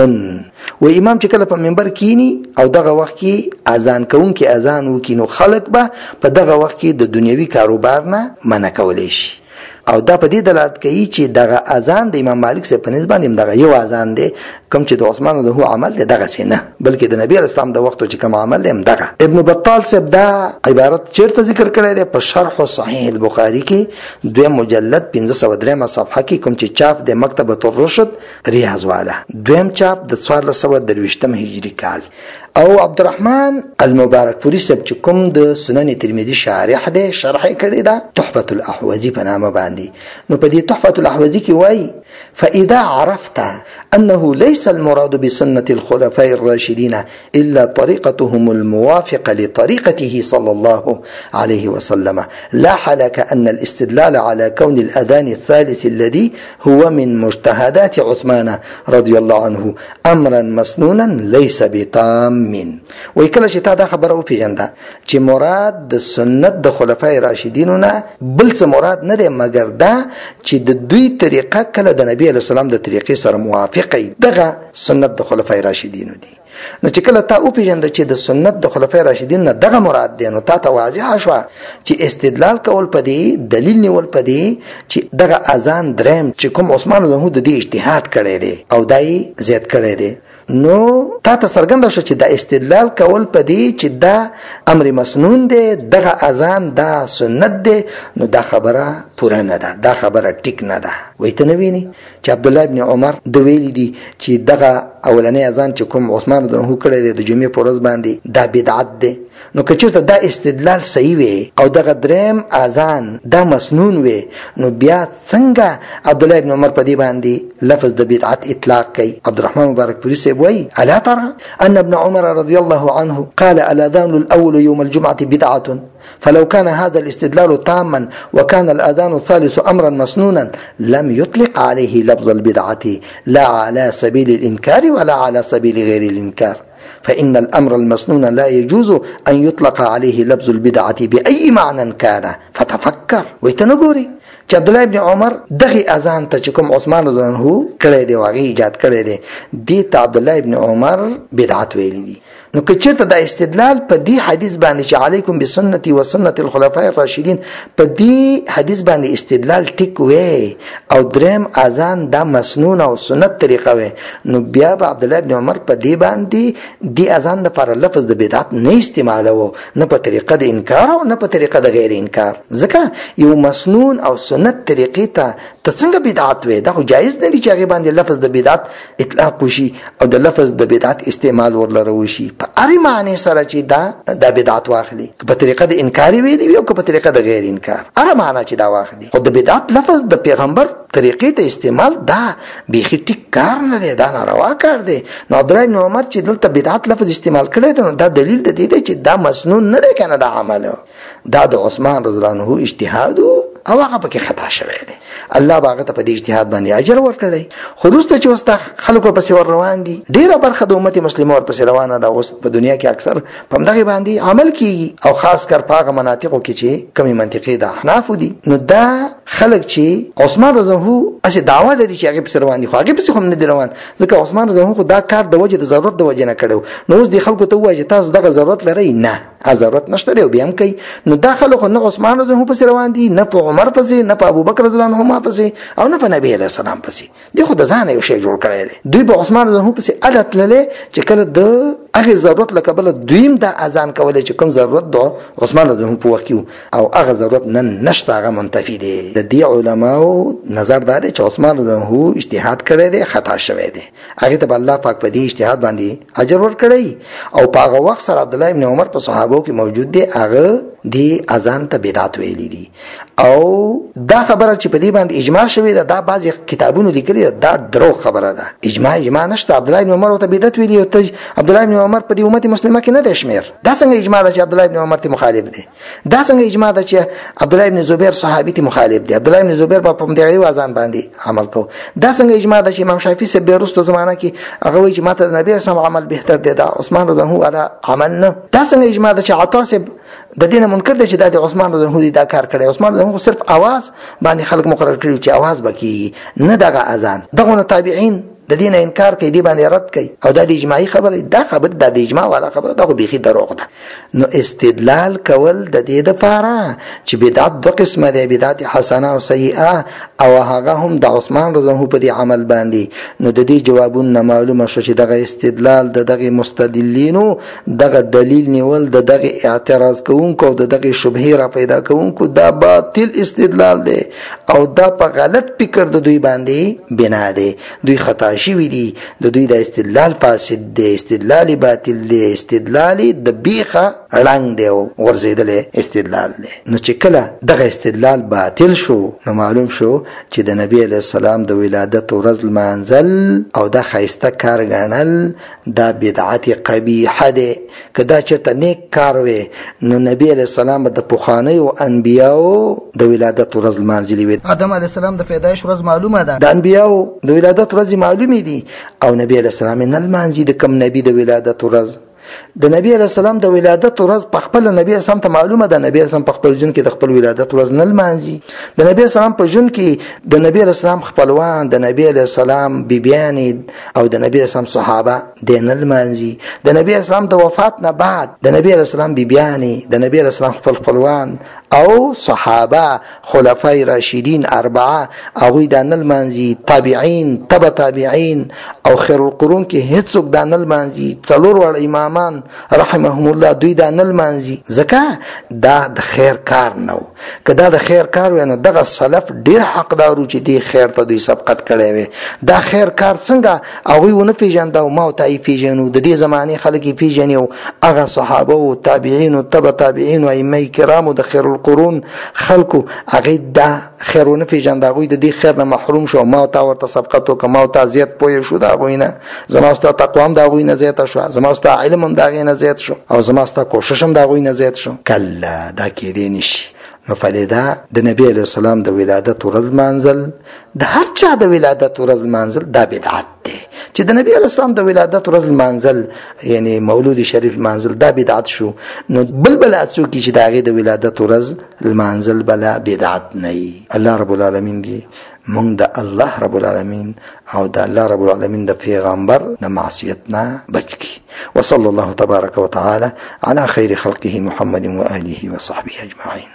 و امام چې کله په منبر کینی او دغه وخت کې اذان کوونکی اذان وکړي نو خلک به په دغه وخت کې د دنیوي کاروبار نه منع کولی شي او دا په دې دلالت کوي چې دغه اذان د امام مالک څخه په نسبت باندې دغه یو اذان دی کوم چې د عثمان رضی الله عمل دی دغه نه بلکې د نبی اسلام د وخت چې کوم عمل دی دغه ابن بطال صاحب دا عبارت چیرته ذکر کړی دی په شرح صحیح البخاری کې دویم مجلد 503 صفحه کې کوم چې چاپ د مکتبه الرشد ریاض والا دویم چاپ د 1423 هجری کال او عبدالرحمن المبارک فوری صاحب چې کوم د سنن ترمذی شارح دی شرح کړی دا تحفه الاحوزی په نامه باندې نو په دې تحفه الاحوزی کې وایي فاذا عرفت انه ليس المراد بسنه الخلفاء الراشدين الا طريقتهم الموافقه لطريقته صلى الله عليه وسلم لاح لك ان الاستدلال على كون الاذان الثالث الذي هو من مجتهدات عثمان رضي الله عنه امرا مسنونا ليس بتام من وکله چې تا دا خبره وپیژنده چې مراد د سنت د خلفای راشدینو نه بل څه مراد نه دی مګر دا چې د دوی طریقه کله د نبی علیہ السلام د طریقې سره موافقه دغه سنت د خلفای راشدینو دي نو چې کله تا وپیژنده چې د سنت د خلفای راشدین نه دغه مراد دی نو تا ته واضح شو چې استدلال کول پدې دلیل نیول پدې چې دغه اذان دریم چې کوم عثمان رضی الله د دې اجتهاد کړی دی او دای زیات کړی دی نو تا ته څرګنده شو چې دا استدلال کول پدې چې دا امر مسنون دی دغه اذان دا سنت دی نو دا خبره پوره نه ده دا خبره ټیک نه ده وای ته نه ویني چې عبد الله ابن عمر د ویلي دي چې دغه اولنې اذان چې کوم عثمان رضی الله کړی دی د جمعې په ورځ باندې دا بدعت دی نو که چېرته دا استدلال صحیح وي او دغه دریم اذان دا مسنون وي نو بیا څنګه عبد الله ابن عمر په دې باندې لفظ د بدعت اطلاق کوي عبدالرحمن مبارک پوری صاحب وایي الا ترى ان ابن عمر رضي الله عنه قال الاذان الاول يوم الجمعه بدعه فلو كان هذا الاستدلال تاما وكان الأذان الثالث أمرا مسنونا لم يطلق عليه لفظ البدعة لا على سبيل الإنكار ولا على سبيل غير الإنكار فإن الأمر المسنون لا يجوز أن يطلق عليه لفظ البدعة بأي معنى كان فتفكر ويتنقوري چې عبد الله ابن عمر دغه اذان ته چې کوم عثمان رضی الله عنه کړی دی واغې ایجاد کړی دی دې ته عبد الله ابن عمر بدعت ویلي دي. نو که چېرته دا استدلال په دې حدیث باندې چې علیکم بسنتي وسنت الخلفاء الراشدین په دې حدیث باندې استدلال ټیک وی او دریم اذان دا مسنون او سنت طریقه وی نو بیا به عبد الله ابن عمر په دې باندې دې اذان د پر لفظ د بدعت نه استعمالو نه په طریقه د انکار او نه په طریقه د غیر انکار. ځکه یو مسنون او سنت طریقې ته څنګه بدعت وی دا خو جایز نه دي چې هغه باندې لفظ د بدعت اطلاق وشي او د لفظ د بدعت استعمال ورلره وشي اری معنی سره چې دا بدعت واخلي په طریقه د انکار ویلی وي او په طریقه د غیر انکار اری معنی چې دا واخلي خو د بدعت لفظ د پیغمبر طریقې ته استعمال دا بیخي ټیک کار نه دی دا ناروا کار دی. نو عبد الله بن عمر چې دلته بدعت لفظ استعمال کړی دی دا دلیل د دې دی چې دا مسنون نه دی کنه دا عمل دا د عثمان رضی الله عنه اجتهاد او هغه پکې خطا شوی دی. الله باغ ته په دې اجتهاد باندې اجر ورکړي. خو وروسته چې وستا خلکو پسې ور روان دي ډیره برخه د امت مسلمه ور پسې روانه ده اوس په دنیا کې اکثر په دغه باندې عمل کیږي او خاص کر په هغه مناطقو کې چې کمی منطقې د احناف دي. نو دا خلک چې عثمان رضی الله عنه اسی دعوا لري چې هغه پسې روان دي خو هغه پسې هم نه دي روان ځکه عثمان رضی الله عنه دا کار د وجه د ضرورت د وجه نه کړو. نو اوس د خلکو ته وایي تاسو دغه ضرورت لرئ نه ضرورت نشته دی بیا هم کوي. نو دا خلک نه عثمان رضی الله عنه پسې روان دي نه په عمر پسې نه په ابوبکر رضی الله عنه پسې او نه په نبی علیه السلام پسې. دی خو د ځان یو شی جوړ کړی دی. دوی په عثمان رضی الله عنه پسې اله تللې چې کله د هغه ضرورت له کبله دویم د اذان کولای چې کوم ضرورت د عثمان رضی الله عنه په وخت کې او هغه ضرورت نن نشته هغه منتفی دی. د دې علماو نظر دا دی چې عثمان رضی الله عنه اجتهاد کړی دی خطا شوی دی هغه ته الله پاک په دې اجتهاد باندې اجر ورکړي او په هغه وخت سره عبد الله ابن عمر په صحابو کې موجود دی هغه دی اذان ته بدعت ویلي دي او دا خبره چې په دې باندې اجماع شوی ده دا بعضی کتابونو لیکلي دا درو خبره ده. اجماع نشته. عبد الله ابن عمر ته بدعت ویلي او عبد الله ابن عمر په دې امت مسلمه کې نه دی شمیر. دا څنګه اجماع ده چې عبد الله ابن عمر ته مخالف دی؟ دا څنګه اجماع ده چې عبد الله ابن زبیر صحابي ته مخالف دی؟ عبد الله ابن زبیر په دې اذان باندې عمل کو. دا څنګه اجماع ده چې امام شافعي سره بیرستو زمانہ کې هغه وایي چې ماته نبی اسلام عمل بهتر دی دا عثمان رضی الله عنه عمل نه. دا څنګه اجماع ده چې عطا سه د دینه منکر دی چې د عثمان رضی الله عنه دا کار کړی. عثمان رضی الله عنه صرف आवाज باندې خلک مقرر کړي چې आवाज بکی نه دغه اذان دغه تابعین د دین انکار کوي دی باندې رد کوي او د اجماعي خبره دا خبره د اجماع والا خبره دا خو بيخي دروغ ده. نو استدلال کول د دې د پاره چې بدعت دوه قسمه ده بدعت حسنه او سیئه او هغه هم د عثمان رضی الله عنه په دې عمل باندې. نو د دې جوابونه معلومه شو چې دغه استدلال دغه مستدلینو دغه دلیل نیول دغه اعتراض کوونکو دغه شبهه را پیدا کوونکو دا باطل استدلال ده او دا په غلط فکر د دوی باندې بنا ده. دوی خطا شوی دي د دوی د استدلال فاسد دی استدلال باطل دی استدلال د بیخه رنگ دی او ورزیدل استدلال دی. نو چې کله دغه استدلال باطل شو نو معلوم شو چې د نبی علیہ السلام د ولادت ورځ منزل او د خیسته کار غنل دا بدعت قبیحه ده. کدا چې ته نیک کار وي نو نبی علیہ السلام د پوخانی او انبیاو د ولادت ورځ منزل وي. آدم علیہ السلام د پیدایش ورځ معلومه ده د انبیاو د ولادت ورځ معلومه دي او نبی علیہ السلام نل مانځي د کم نبی د ولادت ورځ د نبی علیہ السلام د ولادت ورځ په خپل نبی اسلام ته معلومه ده. نبی اسلام په خپل جون کې د خپل ولادت ورځ نل مانځي. د نبی اسلام په جون کې د نبی علیہ السلام خپلوان د نبی علیہ السلام بیبیان او د نبی اسلام صحابه د نل مانځي. د نبی اسلام د وفات نه بعد د نبی علیہ السلام بیبیان د نبی علیہ السلام خپلوان او صحابه خلفای راشدین اربعه هغه د نل مانځي. تابعین تبع تابعین او خیر القرون کې هیڅوک د نل مانځي. څلور وړ امامان رحمهم الله دوی د نل مانځي. زکه دا د خیر کار نو کدا د خیر کار ونه دغه سلف ډیر حقدارو چې دی خیر ته دوی سبقت کړي وي. دا خیر کار څنګه هغه ونه پیژنده او ما ته پیژنو د دې زمانه خلک پیژنو هغه صحابه او تابعین او تبع تابعین او ائمه کرام د خیر القرون خلکو هغه دا خیرونه پیژنده هغه د دې خیر نه محروم شو. ما ته ورته سبقت او ما ته زیات پوي شو دا غوینه زماسته تقوا هم دا غوینه زیات شو زماسته علم هم دا غوینه زیات شو او زماسته کوشش هم دا غوینه زیات شو. کله دا کې دی نشي. نو فلیدا د نبی علیہ السلام د ولادت ورځ منزل د هر چا د ولادت ورځ منزل دا بدعت دی. چې د نبی اسلام د ولادت ورځ منزل یعنی مولود شریف منزل دا بدعت شو، نو بل څوک چې د هغه د ولادت ورځ منزل بلا بدعت نه. الله رب العالمین دی مونږ د الله رب العالمین او د الله رب العالمین د پیغمبر د معصیت نه بچ کی. وصلی الله تبارک وتعالى على خير خلقه محمد وآله وصحبه اجمعين.